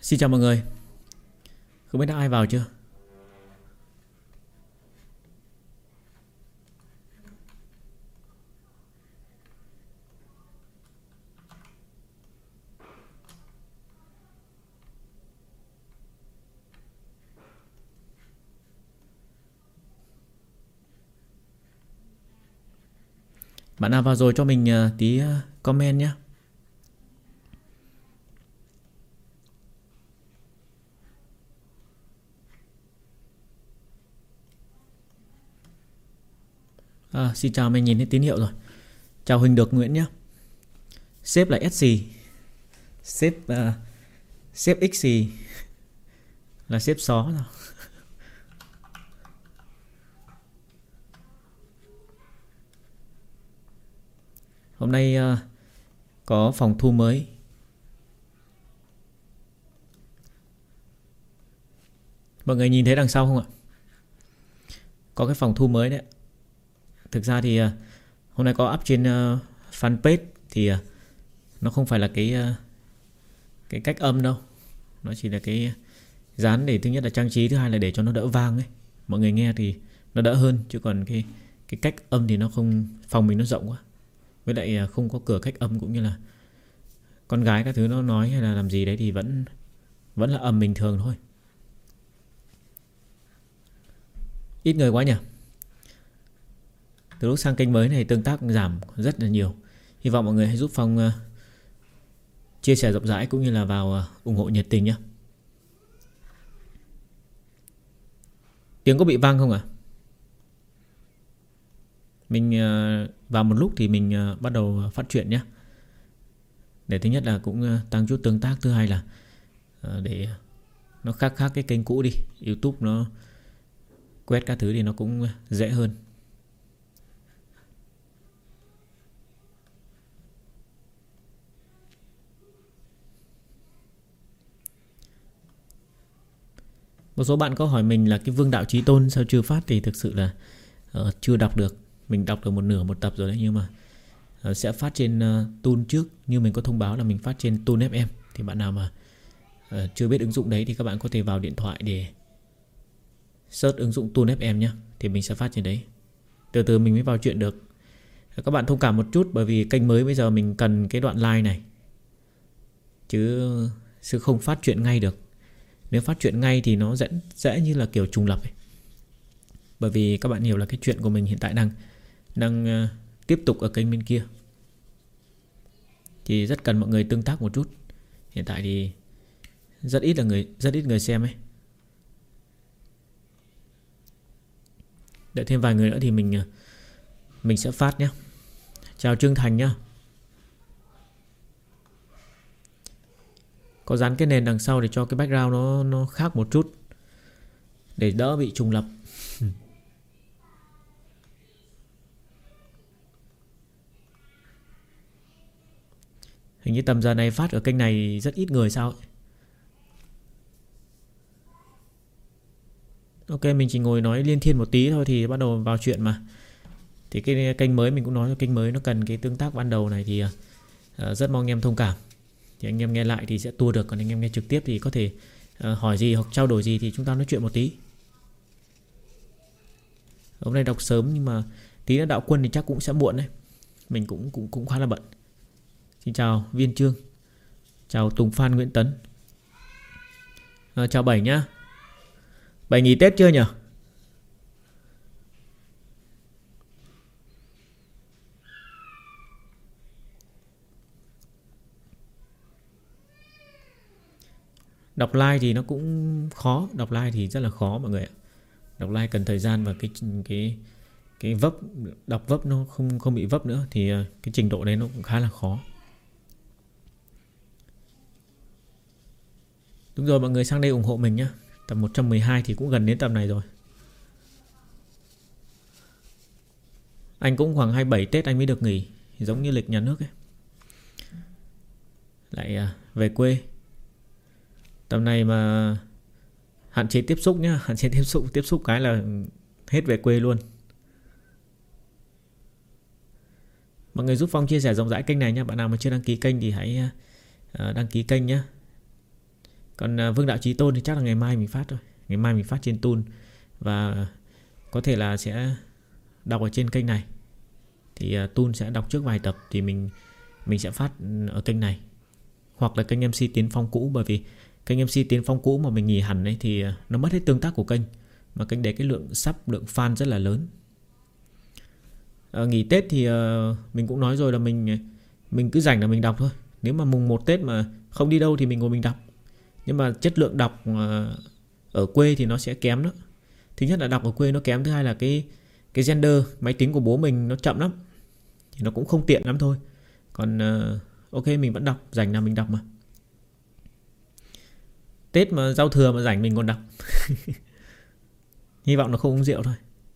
Xin chào mọi người. Không biết đã ai vào chưa? Bạn nào vào rồi cho mình tí comment nhé. Xin chào, mình nhìn thấy tín hiệu rồi. Chào Huỳnh Được Nguyễn nhé. Sếp là SC. Sếp XC là sếp xó rồi. Hôm nay có phòng thu mới. Mọi người nhìn thấy đằng sau không ạ? Có cái phòng thu mới đấy. Thực ra thì hôm nay có up trên fanpage thì nó không phải là cái cách âm đâu. Nó chỉ là cái dán để thứ nhất là trang trí, thứ hai là để cho nó đỡ vang ấy. Mọi người nghe thì nó đỡ hơn, chứ còn cái cách âm thì nó không, phòng mình nó rộng quá. Với lại không có cửa cách âm, cũng như là con gái các thứ nó nói hay là làm gì đấy thì vẫn là âm bình thường thôi. Ít người quá nhỉ. Từ lúc sang kênh mới này tương tác giảm rất là nhiều. Hy vọng mọi người hãy giúp Phong chia sẻ rộng rãi cũng như là vào ủng hộ nhiệt tình nhé. Tiếng có bị vang không ạ? Mình vào một lúc thì mình bắt đầu phát chuyện nhé. Để thứ nhất là cũng tăng chút tương tác, thứ hai là để nó khác cái kênh cũ đi. YouTube nó quét các thứ thì nó cũng dễ hơn. Một số bạn có hỏi mình là cái Vương Đạo Chí Tôn sao chưa phát, thì thực sự là chưa đọc được. Mình đọc được một nửa một tập rồi đấy, nhưng mà sẽ phát trên Toon trước. Như mình có thông báo là mình phát trên Toon FM. Thì bạn nào mà chưa biết ứng dụng đấy thì các bạn có thể vào điện thoại để search ứng dụng Toon FM nhé. Thì mình sẽ phát trên đấy. Từ từ mình mới vào chuyện được. Các bạn thông cảm một chút, bởi vì kênh mới bây giờ mình cần cái đoạn like này, chứ không phát chuyện ngay được. Nếu phát chuyện ngay thì nó dễ như là kiểu trùng lập ấy. Bởi vì các bạn hiểu là cái chuyện của mình hiện tại đang tiếp tục ở kênh bên kia, thì rất cần mọi người tương tác một chút. Hiện tại thì rất ít người xem ấy. Đợi thêm vài người nữa thì mình sẽ phát nhé. Chào Trương Thành nhá. Có dán cái nền đằng sau để cho cái background nó khác một chút, để đỡ bị trùng lập. Hình như tầm giờ này phát ở kênh này rất ít người sao ấy. Ok, mình chỉ ngồi nói liên thiên một tí thôi thì bắt đầu vào chuyện mà. Thì cái kênh mới mình cũng nói, kênh mới nó cần cái tương tác ban đầu này thì rất mong anh em thông cảm. Thì anh em nghe lại thì sẽ tua được, còn anh em nghe trực tiếp thì có thể hỏi gì hoặc trao đổi gì thì chúng ta nói chuyện một tí. Hôm nay đọc sớm nhưng mà tí nữa đạo quân thì chắc cũng sẽ muộn đấy. Mình cũng khá là bận. Xin chào Viên Trương. Chào Tùng Phan Nguyễn Tấn. Chào Bảy nhá. Bảy nghỉ Tết chưa nhỉ? Đọc like thì nó cũng khó. Đọc like thì rất là khó mọi người ạ. Đọc like cần thời gian, và cái vấp, đọc vấp nó không bị vấp nữa, thì cái trình độ đấy nó cũng khá là khó. Đúng rồi, mọi người sang đây ủng hộ mình nhé. Tầm 112 thì cũng gần đến tầm này rồi. Anh cũng khoảng 27 Tết anh mới được nghỉ, giống như lịch nhà nước ấy. Lại về quê. Tầm này mà hạn chế tiếp xúc nhá. Hạn chế tiếp xúc cái là hết về quê luôn. Mọi người giúp Phong chia sẻ rộng rãi kênh này nhé. Bạn nào mà chưa đăng ký kênh thì hãy đăng ký kênh nhé. Còn Vương Đạo Chí Tôn thì chắc là ngày mai mình phát thôi. Ngày mai mình phát trên Tool. Và có thể là sẽ đọc ở trên kênh này. Thì Tool sẽ đọc trước vài tập. Thì mình sẽ phát ở kênh này. Hoặc là kênh MC Tiến Phong cũ. Bởi vì kênh MC Tiến Phong cũ mà mình nghỉ hẳn ấy, thì nó mất hết tương tác của kênh. Mà kênh đấy cái lượng sub, lượng fan rất là lớn. Nghỉ Tết thì mình cũng nói rồi là mình cứ rảnh là mình đọc thôi. Nếu mà mùng 1 Tết mà không đi đâu thì mình ngồi mình đọc. Nhưng mà chất lượng đọc ở quê thì nó sẽ kém đó. Thứ nhất là đọc ở quê nó kém. Thứ hai là cái render máy tính của bố mình nó chậm lắm. Thì nó cũng không tiện lắm thôi. Còn ok mình vẫn đọc. Rảnh là mình đọc mà. Tết mà giao thừa mà rảnh mình còn đọc. Hy vọng nó không uống rượu thôi.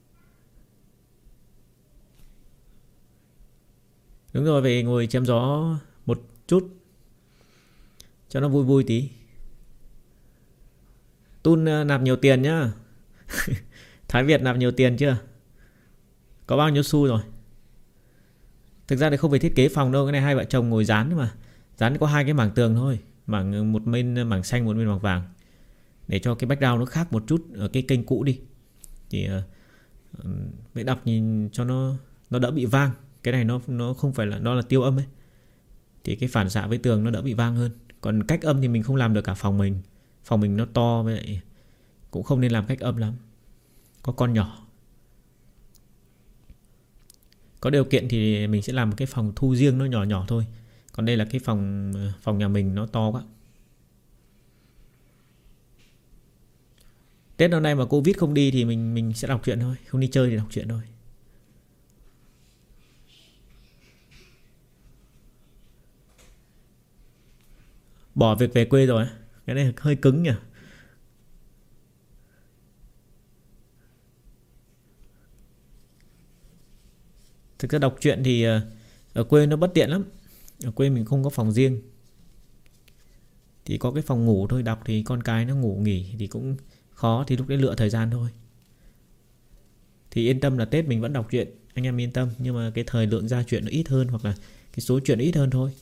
Đúng rồi, về ngồi chém gió một chút cho nó vui vui tí. Tun nạp nhiều tiền nhá. Thái Việt nạp nhiều tiền chưa? Có bao nhiêu xu rồi? Thực ra thì không phải thiết kế phòng đâu. Cái này hai vợ chồng ngồi dán mà. Dán có hai cái mảng tường thôi. Một bên mảng xanh, một bên mảng vàng. Để cho cái background nó khác một chút ở cái kênh cũ đi. Thì vậy đọc nhìn cho nó đỡ bị vang. Cái này nó không phải là, nó là tiêu âm ấy. Thì cái phản xạ với tường nó đỡ bị vang hơn. Còn cách âm thì mình không làm được cả phòng mình. Phòng mình nó to, với lại cũng không nên làm cách âm lắm. Có con nhỏ. Có điều kiện thì mình sẽ làm một cái phòng thu riêng nó nhỏ nhỏ thôi. Còn đây là cái phòng nhà mình nó to quá. Tết năm nay mà Covid không đi thì mình sẽ đọc truyện thôi. Không đi chơi thì đọc truyện thôi. Bỏ việc về quê rồi. Cái này hơi cứng nhỉ. Thực ra đọc truyện thì ở quê nó bất tiện lắm. Ở quê mình không có phòng riêng. Thì có cái phòng ngủ thôi. Đọc thì con cái nó ngủ nghỉ thì cũng khó. Thì lúc đấy lựa thời gian thôi. Thì yên tâm là Tết mình vẫn đọc truyện. Anh em yên tâm. Nhưng mà cái thời lượng ra truyện nó ít hơn. Hoặc là cái số truyện ít hơn thôi.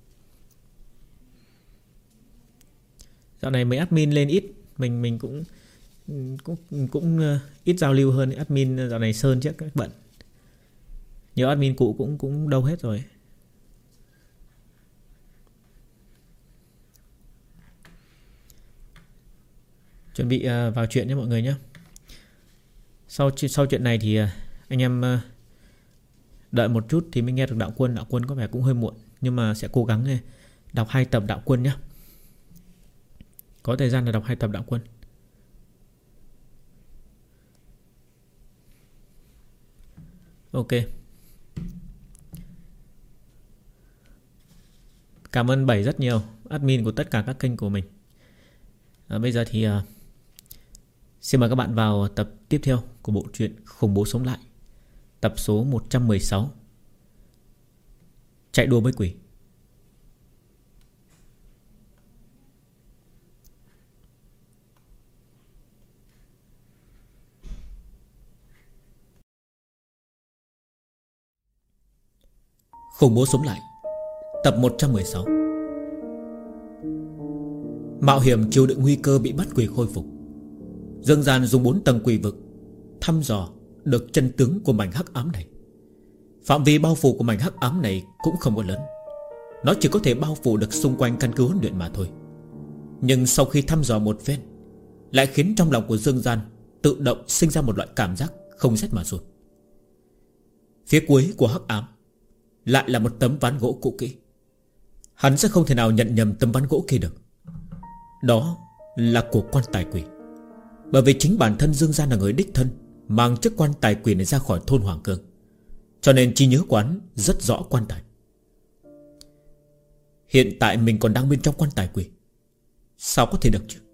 Dạo này mấy admin lên ít. Mình cũng ít giao lưu hơn. Admin dạo này Sơn chắc các bận. Nhiều admin cũ cũng đâu hết rồi. Chuẩn bị vào chuyện nhé mọi người nhé. Sau chuyện này thì anh em đợi một chút thì mới nghe được Đạo Quân. Đạo Quân có vẻ cũng hơi muộn. Nhưng mà sẽ cố gắng đọc 2 tập Đạo Quân nhé. Có thời gian là đọc 2 tập Đạo Quân. Ok. Cảm ơn Bảy rất nhiều. Admin của tất cả các kênh của mình. Bây giờ thì xin mời các bạn vào tập tiếp theo của bộ truyện Khủng Bố Sống Lại. Tập số 116. Chạy đua với quỷ. Khủng Bố Sống Lại tập 116. Mạo hiểm chịu đựng nguy cơ bị bắt quỷ khôi phục. Dương Gian dùng 4 tầng quỷ vực thăm dò được chân tướng của mảnh hắc ám này. Phạm vi bao phủ của mảnh hắc ám này cũng không có lớn. Nó chỉ có thể bao phủ được xung quanh căn cứ huấn luyện mà thôi. Nhưng sau khi thăm dò một phen, lại khiến trong lòng của Dương Gian tự động sinh ra một loại cảm giác không rét mà run. Phía cuối của hắc ám lại là một tấm ván gỗ cũ kỹ. Hắn sẽ không thể nào nhận nhầm tấm ván gỗ kia được. Đó là của quan tài quỷ. Bởi vì chính bản thân Dương Gian là người đích thân mang chiếc quan tài quỷ này ra khỏi thôn Hoàng Cương, cho nên trí nhớ quán rất rõ quan tài. Hiện tại mình còn đang bên trong quan tài quỷ. Sao có thể được chứ?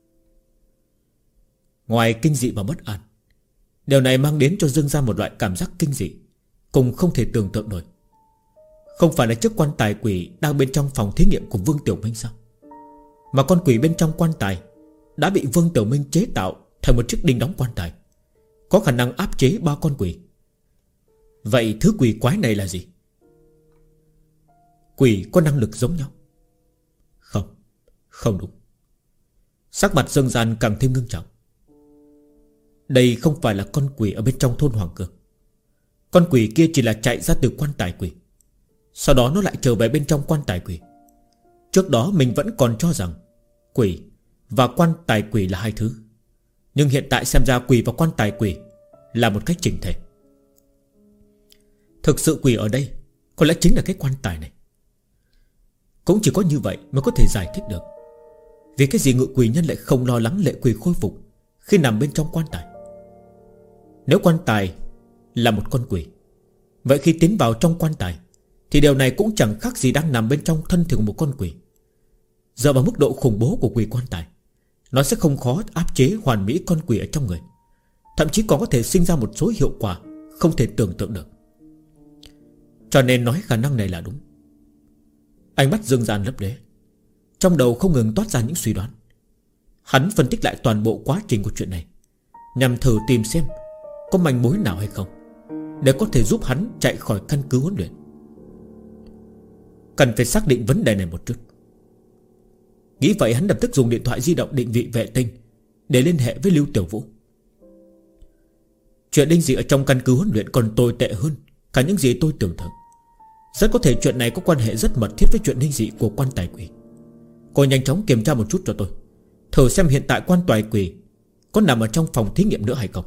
Ngoài kinh dị và bất an, điều này mang đến cho Dương Gian một loại cảm giác kinh dị cùng không thể tưởng tượng nổi. Không phải là chiếc quan tài quỷ đang bên trong phòng thí nghiệm của Vương Tiểu Minh sao? Mà con quỷ bên trong quan tài đã bị Vương Tiểu Minh chế tạo thành một chiếc đinh đóng quan tài, có khả năng áp chế 3 con quỷ. Vậy thứ quỷ quái này là gì? Quỷ có năng lực giống nhau? Không, không đúng. Sắc mặt Dương Gian càng thêm ngưng trọng. Đây không phải là con quỷ ở bên trong thôn Hoàng Cương. Con quỷ kia chỉ là chạy ra từ quan tài quỷ, sau đó nó lại trở về bên trong quan tài quỷ. Trước đó mình vẫn còn cho rằng quỷ và quan tài quỷ là hai thứ, nhưng hiện tại xem ra quỷ và quan tài quỷ là một cách chỉnh thể. Thực sự quỷ ở đây có lẽ chính là cái quan tài này. Cũng chỉ có như vậy mới có thể giải thích được vì cái gì ngự quỷ nhân lại không lo lắng lệ quỷ khôi phục khi nằm bên trong quan tài. Nếu quan tài là một con quỷ, vậy khi tiến vào trong quan tài thì điều này cũng chẳng khác gì đang nằm bên trong thân thể của một con quỷ. Dựa vào mức độ khủng bố của quỷ quan tài, nó sẽ không khó áp chế hoàn mỹ con quỷ ở trong người, thậm chí còn có thể sinh ra một số hiệu quả không thể tưởng tượng được. Cho nên nói khả năng này là đúng. Ánh mắt Dương Gian lấp lóe, trong đầu không ngừng toát ra những suy đoán. Hắn phân tích lại toàn bộ quá trình của chuyện này, nhằm thử tìm xem có manh mối nào hay không, để có thể giúp hắn chạy khỏi căn cứ huấn luyện. Cần phải xác định vấn đề này một chút. Nghĩ vậy hắn lập tức dùng điện thoại di động định vị vệ tinh để liên hệ với Lưu Tiểu Vũ. Chuyện đinh dị ở trong căn cứ huấn luyện còn tồi tệ hơn cả những gì tôi tưởng tượng. Rất có thể chuyện này có quan hệ rất mật thiết với chuyện đinh dị của quan tài quỷ. Cô nhanh chóng kiểm tra một chút cho tôi, thử xem hiện tại quan tài quỷ có nằm ở trong phòng thí nghiệm nữa hay không.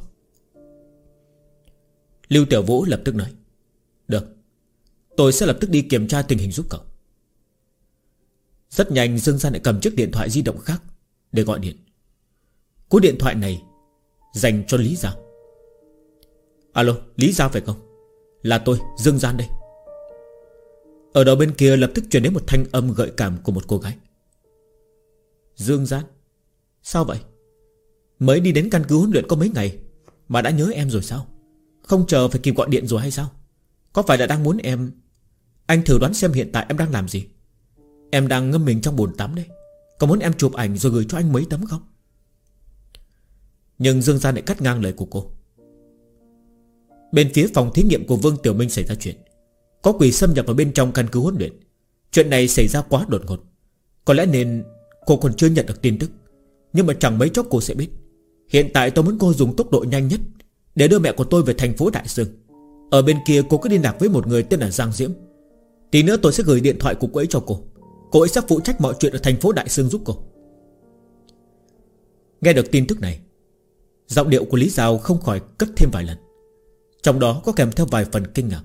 Lưu Tiểu Vũ lập tức nói: được, tôi sẽ lập tức đi kiểm tra tình hình giúp cậu. Rất nhanh Dương Gian lại cầm chiếc điện thoại di động khác để gọi điện. Cú điện thoại này dành cho Lý Giao. Alo, Lý Giao phải không? Là tôi, Dương Gian đây. Ở đầu bên kia lập tức truyền đến một thanh âm gợi cảm của một cô gái. Dương Gian, sao vậy? Mới đi đến căn cứ huấn luyện có mấy ngày mà đã nhớ em rồi sao? Không chờ phải kịp gọi điện rồi hay sao? Có phải là đang muốn em... Anh thử đoán xem hiện tại em đang làm gì. Em đang ngâm mình trong bồn tắm đấy. Có muốn em chụp ảnh rồi gửi cho anh mấy tấm không? Nhưng Dương Gian lại cắt ngang lời của cô. Bên phía phòng thí nghiệm của Vương Tiểu Minh xảy ra chuyện. Có quỷ xâm nhập vào bên trong căn cứ huấn luyện. Chuyện này xảy ra quá đột ngột. Có lẽ nên cô còn chưa nhận được tin tức, nhưng mà chẳng mấy chốc cô sẽ biết. Hiện tại tôi muốn cô dùng tốc độ nhanh nhất để đưa mẹ của tôi về thành phố Đại Dương. Ở bên kia cô cứ liên lạc với một người tên là Giang Diễm. Tí nữa tôi sẽ gửi điện thoại của cô ấy cho cô. Cô ấy sẽ phụ trách mọi chuyện ở thành phố Đại Dương giúp cô. Nghe được tin tức này, giọng điệu của Lý Giao không khỏi cất thêm vài lần, trong đó có kèm theo vài phần kinh ngạc.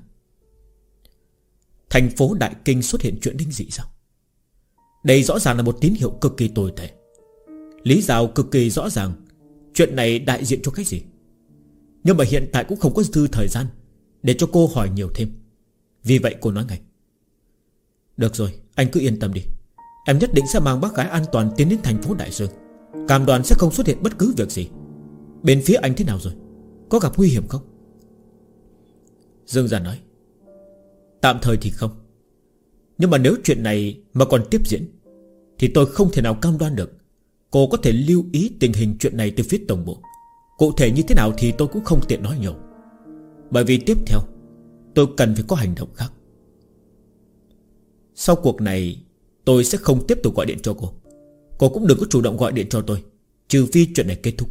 Thành phố Đại Kinh xuất hiện chuyện đinh dị sao? Đây rõ ràng là một tín hiệu cực kỳ tồi tệ. Lý Giao cực kỳ rõ ràng chuyện này đại diện cho cái gì. Nhưng mà hiện tại cũng không có dư thời gian để cho cô hỏi nhiều thêm. Vì vậy cô nói ngay: được rồi, anh cứ yên tâm đi. Em nhất định sẽ mang bác gái an toàn tiến đến thành phố Đại Dương. Cam đoan sẽ không xuất hiện bất cứ việc gì. Bên phía anh thế nào rồi? Có gặp nguy hiểm không? Dương Gian nói: tạm thời thì không. Nhưng mà nếu chuyện này mà còn tiếp diễn thì tôi không thể nào cam đoan được. Cô có thể lưu ý tình hình chuyện này từ phía tổng bộ. Cụ thể như thế nào thì tôi cũng không tiện nói nhiều, bởi vì tiếp theo tôi cần phải có hành động khác. Sau cuộc này tôi sẽ không tiếp tục gọi điện cho cô. Cô cũng đừng có chủ động gọi điện cho tôi, trừ phi chuyện này kết thúc.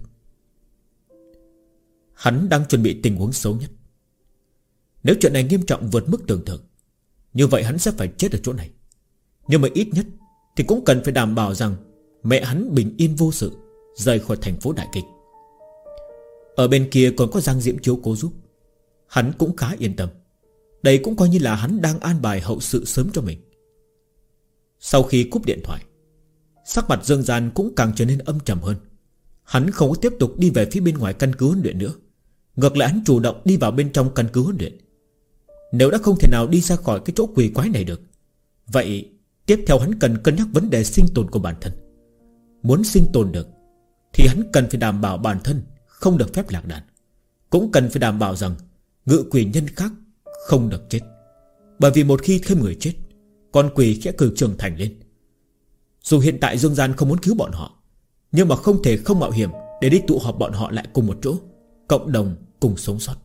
Hắn đang chuẩn bị tình huống xấu nhất. Nếu chuyện này nghiêm trọng vượt mức tưởng tượng, như vậy hắn sẽ phải chết ở chỗ này. Nhưng mà ít nhất thì cũng cần phải đảm bảo rằng mẹ hắn bình yên vô sự, rời khỏi thành phố Đại Kinh. Ở bên kia còn có Giang Diễm chiếu cố giúp, hắn cũng khá yên tâm. Đây cũng coi như là hắn đang an bài hậu sự sớm cho mình. Sau khi cúp điện thoại, sắc mặt Dương Gian cũng càng trở nên âm trầm hơn. Hắn không có tiếp tục đi về phía bên ngoài căn cứ huấn luyện nữa. Ngược lại hắn chủ động đi vào bên trong căn cứ huấn luyện. Nếu đã không thể nào đi ra khỏi cái chỗ quỷ quái này được, vậy tiếp theo hắn cần cân nhắc vấn đề sinh tồn của bản thân. Muốn sinh tồn được thì hắn cần phải đảm bảo bản thân không được phép lạc đàn, cũng cần phải đảm bảo rằng ngự quỷ nhân khác không được chết. Bởi vì một khi thêm người chết, con quỷ sẽ cường trưởng thành lên. Dù hiện tại Dương Gian không muốn cứu bọn họ, nhưng mà không thể không mạo hiểm để đi tụ họp bọn họ lại cùng một chỗ, cộng đồng cùng sống sót.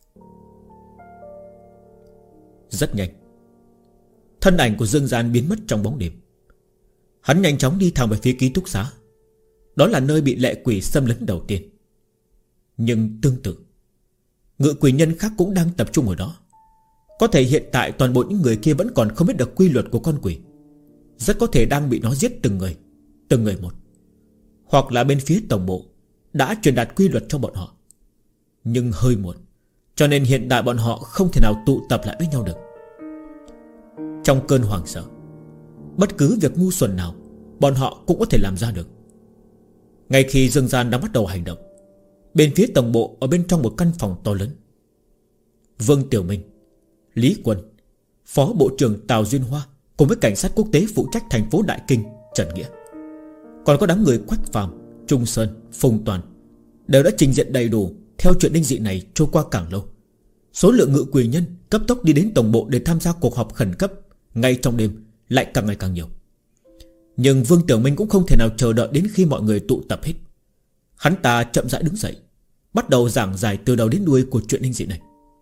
Rất nhanh, thân ảnh của Dương Gian biến mất trong bóng đêm. Hắn nhanh chóng đi thẳng về phía ký túc xá. Đó là nơi bị lệ quỷ xâm lấn đầu tiên. Nhưng tương tự, ngự quỷ nhân khác cũng đang tập trung ở đó. Có thể hiện tại toàn bộ những người kia vẫn còn không biết được quy luật của con quỷ. Rất có thể đang bị nó giết từng người một. Hoặc là bên phía tổng bộ đã truyền đạt quy luật cho bọn họ. Nhưng hơi muộn, cho nên hiện tại bọn họ không thể nào tụ tập lại với nhau được. Trong cơn hoảng sợ, bất cứ việc ngu xuẩn nào bọn họ cũng có thể làm ra được. Ngay khi Dương Gian đang bắt đầu hành động, bên phía tổng bộ, ở bên trong một căn phòng to lớn, Vương Tiểu Minh, Lý Quân, Phó Bộ trưởng Tào Duyên Hoa cùng với cảnh sát quốc tế phụ trách thành phố Đại Kinh Trần Nghĩa, còn có đám người Quách Phàm, Trung Sơn, Phùng Toàn đều đã trình diện đầy đủ. Theo chuyện linh dị này trôi qua càng lâu, số lượng ngự quỷ nhân cấp tốc đi đến tổng bộ để tham gia cuộc họp khẩn cấp ngay trong đêm lại càng ngày càng nhiều. Nhưng Vương Tiểu Minh cũng không thể nào chờ đợi đến khi mọi người tụ tập hết. Hắn ta chậm rãi đứng dậy, bắt đầu giảng giải từ đầu đến đuôi của chuyện linh dị này.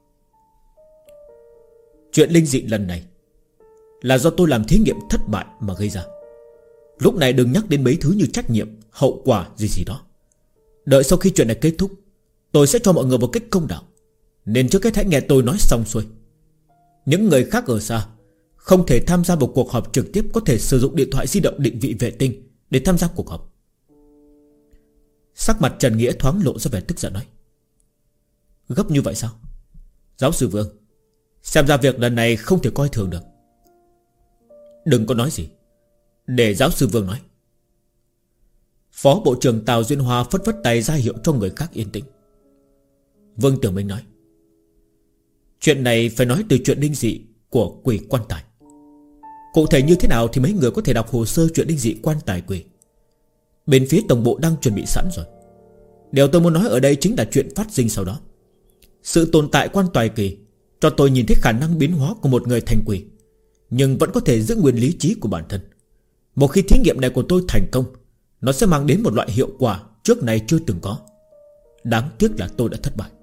Chuyện linh dị lần này là do tôi làm thí nghiệm thất bại mà gây ra. Lúc này đừng nhắc đến mấy thứ như trách nhiệm, hậu quả gì đó. Đợi sau khi chuyện này kết thúc, tôi sẽ cho mọi người một cách công đạo. Nên trước hết hãy nghe tôi nói xong xuôi. Những người khác ở xa không thể tham gia vào cuộc họp trực tiếp, có thể sử dụng điện thoại di động định vị vệ tinh để tham gia cuộc họp. Sắc mặt Trần Nghĩa thoáng lộ ra vẻ tức giận nói: Gấp như vậy sao? Giáo sư Vương, xem ra việc lần này không thể coi thường được. Đừng có nói gì, để giáo sư Vương nói. Phó Bộ trưởng Tào Duyên Hoa phất phất tay ra hiệu cho người khác yên tĩnh. Vương Tiểu Minh nói: Chuyện này phải nói từ chuyện linh dị của quỷ quan tài. Cụ thể như thế nào thì mấy người có thể đọc hồ sơ chuyện linh dị quan tài quỷ. Bên phía tổng bộ đang chuẩn bị sẵn rồi. Điều tôi muốn nói ở đây chính là chuyện phát sinh sau đó. Sự tồn tại quan tài quỷ cho tôi nhìn thấy khả năng biến hóa của một người thành quỷ, nhưng vẫn có thể giữ nguyên lý trí của bản thân. Một khi thí nghiệm này của tôi thành công, nó sẽ mang đến một loại hiệu quả trước này chưa từng có. Đáng tiếc là tôi đã thất bại.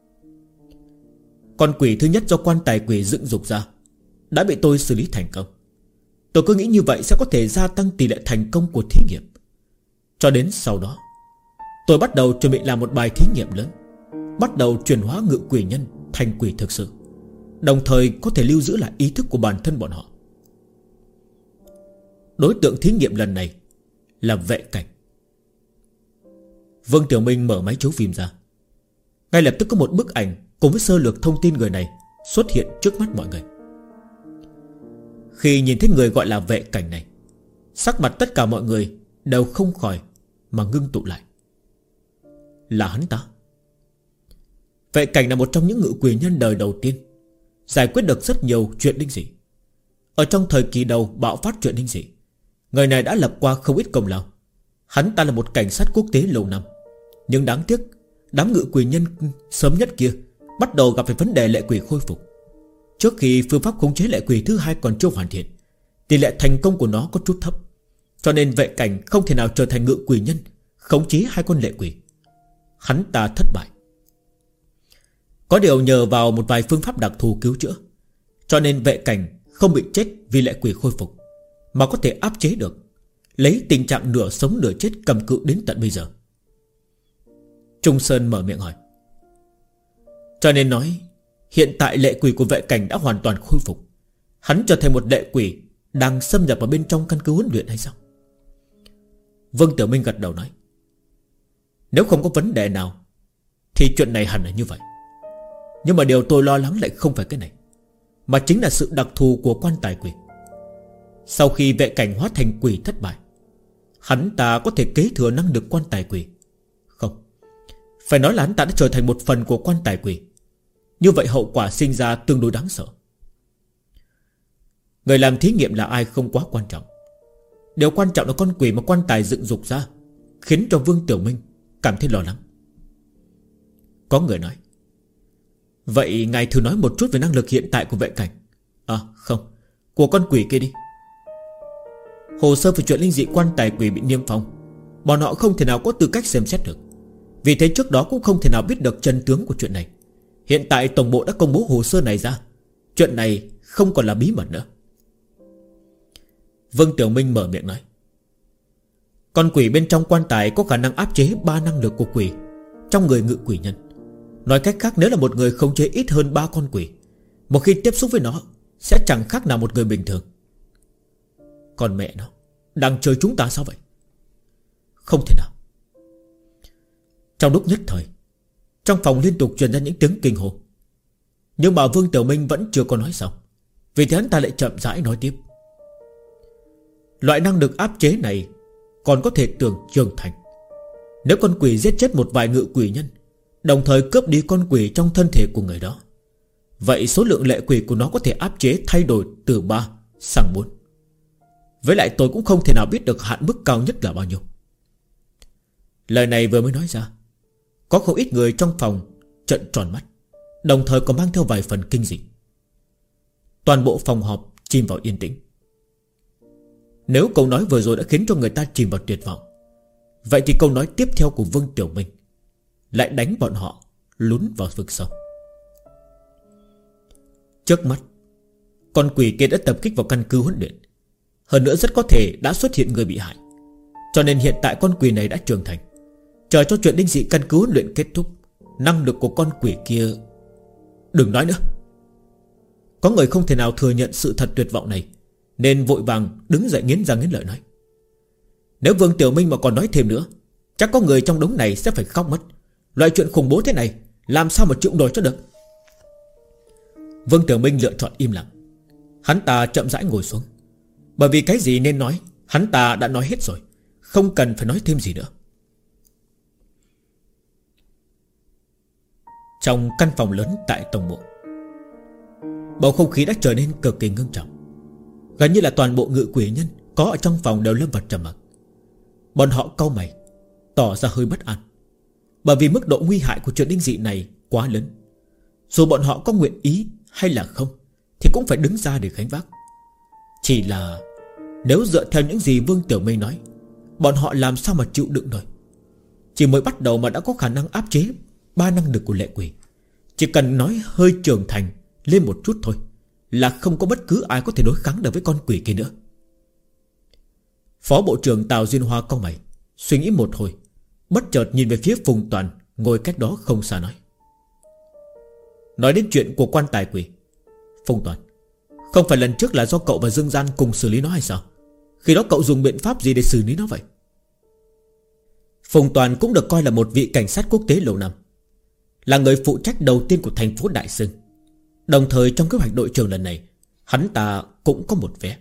Con quỷ thứ nhất do quan tài quỷ dựng dục ra đã bị tôi xử lý thành công. Tôi cứ nghĩ như vậy sẽ có thể gia tăng tỷ lệ thành công của thí nghiệm. Cho đến sau đó, tôi bắt đầu chuẩn bị làm một bài thí nghiệm lớn, bắt đầu chuyển hóa ngự quỷ nhân thành quỷ thực sự, đồng thời có thể lưu giữ lại ý thức của bản thân bọn họ. Đối tượng thí nghiệm lần này là vệ cảnh. Vương Tiểu Minh mở máy chiếu phim ra. Ngay lập tức có một bức ảnh cùng với sơ lược thông tin người này xuất hiện trước mắt mọi người. Khi nhìn thấy người gọi là vệ cảnh này, sắc mặt tất cả mọi người đều không khỏi mà ngưng tụ lại. Là hắn ta. Vệ cảnh là một trong những ngự quỷ nhân đời đầu tiên, giải quyết được rất nhiều chuyện linh dị. Ở trong thời kỳ đầu bạo phát chuyện linh dị, người này đã lập qua không ít công lao. Hắn ta là một cảnh sát quốc tế lâu năm. Nhưng đáng tiếc, đám ngự quỷ nhân sớm nhất kia bắt đầu gặp phải vấn đề lệ quỷ khôi phục. Trước khi phương pháp khống chế lệ quỷ thứ hai còn chưa hoàn thiện, tỷ lệ thành công của nó có chút thấp. Cho nên vệ cảnh không thể nào trở thành ngự quỷ nhân khống chế hai con lệ quỷ. Hắn ta thất bại. Có điều nhờ vào một vài phương pháp đặc thù cứu chữa, cho nên vệ cảnh không bị chết vì lệ quỷ khôi phục, mà có thể áp chế được, lấy tình trạng nửa sống nửa chết cầm cự đến tận bây giờ. Trung Sơn mở miệng hỏi: Cho nên nói hiện tại lệ quỷ của vệ cảnh đã hoàn toàn khôi phục, hắn trở thành một lệ quỷ đang xâm nhập vào bên trong căn cứ huấn luyện hay sao? Vương Tiểu Minh gật đầu nói: Nếu không có vấn đề nào thì chuyện này hẳn là như vậy. Nhưng mà điều tôi lo lắng lại không phải cái này, mà chính là sự đặc thù của quan tài quỷ. Sau khi vệ cảnh hóa thành quỷ thất bại, hắn ta có thể kế thừa năng lực quan tài quỷ. Không, phải nói là hắn ta đã trở thành một phần của quan tài quỷ. Như vậy hậu quả sinh ra tương đối đáng sợ. Người làm thí nghiệm là ai không quá quan trọng. Điều quan trọng là con quỷ mà quan tài dựng dục ra khiến cho Vương Tiểu Minh cảm thấy lo lắng. Có người nói: Vậy ngài thử nói một chút về năng lực hiện tại của vệ cảnh. À không, của con quỷ kia đi. Hồ sơ về chuyện linh dị quan tài quỷ bị niêm phong, bọn họ không thể nào có tư cách xem xét được. Vì thế trước đó cũng không thể nào biết được chân tướng của chuyện này. Hiện tại tổng bộ đã công bố hồ sơ này ra, chuyện này không còn là bí mật nữa. Vương Tiểu Minh mở miệng nói: Con quỷ bên trong quan tài có khả năng áp chế 3 năng lực của quỷ trong người ngự quỷ nhân. Nói cách khác, nếu là một người khống chế ít hơn 3 con quỷ, một khi tiếp xúc với nó sẽ chẳng khác nào một người bình thường. Còn mẹ nó, đang chơi chúng ta sao vậy? Không thể nào. Trong lúc nhất thời, trong phòng liên tục truyền ra những tiếng kinh hô. Nhưng mà Vương Tiểu Minh vẫn chưa có nói xong. Vì thế hắn ta lại chậm rãi nói tiếp. Loại năng lực áp chế này còn có thể tưởng trưởng thành. Nếu con quỷ giết chết một vài ngự quỷ nhân, đồng thời cướp đi con quỷ trong thân thể của người đó, vậy số lượng lệ quỷ của nó có thể áp chế thay đổi từ 3 sang 4. Với lại tôi cũng không thể nào biết được hạn mức cao nhất là bao nhiêu. Lời này vừa mới nói ra, có không ít người trong phòng trợn tròn mắt, đồng thời còn mang theo vài phần kinh dị. Toàn bộ phòng họp chìm vào yên tĩnh. Nếu câu nói vừa rồi đã khiến cho người ta chìm vào tuyệt vọng, vậy thì câu nói tiếp theo của Vương Tiểu Minh lại đánh bọn họ lún vào vực sâu. Trước mắt, con quỷ kia đã tập kích vào căn cứ huấn luyện. Hơn nữa rất có thể đã xuất hiện người bị hại. Cho nên hiện tại con quỷ này đã trưởng thành. Chờ cho chuyện linh dị căn cứ huấn luyện kết thúc, năng lực của con quỷ kia... Đừng nói nữa. Có người không thể nào thừa nhận sự thật tuyệt vọng này, nên vội vàng đứng dậy nghiến răng nghiến lợi nói. Nếu Vương Tiểu Minh mà còn nói thêm nữa, chắc có người trong đống này sẽ phải khóc mất. Loại chuyện khủng bố thế này làm sao mà chịu nổi cho được. Vương Tiểu Minh lựa chọn im lặng. Hắn ta chậm rãi ngồi xuống. Bởi vì cái gì nên nói hắn ta đã nói hết rồi, không cần phải nói thêm gì nữa. Trong căn phòng lớn tại tổng bộ, bầu không khí đã trở nên cực kỳ ngưng trọng. Gần như là toàn bộ ngự quỷ nhân có ở trong phòng đều lâm vào trầm mặc. Bọn họ cau mày, tỏ ra hơi bất an. Bởi vì mức độ nguy hại của chuyện linh dị này quá lớn. Dù bọn họ có nguyện ý hay là không thì cũng phải đứng ra để gánh vác. Chỉ là nếu dựa theo những gì Vương Tiểu Minh nói, bọn họ làm sao mà chịu đựng nổi. Chỉ mới bắt đầu mà đã có khả năng áp chế 3 năng lực của lệ quỷ. Chỉ cần nói hơi trưởng thành lên một chút thôi là không có bất cứ ai có thể đối kháng được với con quỷ kia nữa. Phó Bộ trưởng Tào Duyên Hoa cau mày, suy nghĩ một hồi, bất chợt nhìn về phía Phùng Toàn ngồi cách đó không xa nói đến chuyện của quan tài quỷ. Phùng Toàn, không phải lần trước là do cậu và Dương Gian cùng xử lý nó hay sao? Khi đó cậu dùng biện pháp gì để xử lý nó vậy? Phùng Toàn cũng được coi là một vị cảnh sát quốc tế lâu năm, là người phụ trách đầu tiên của thành phố Đại Sưng. Đồng thời trong kế hoạch đội trưởng lần này, hắn ta cũng có một vé.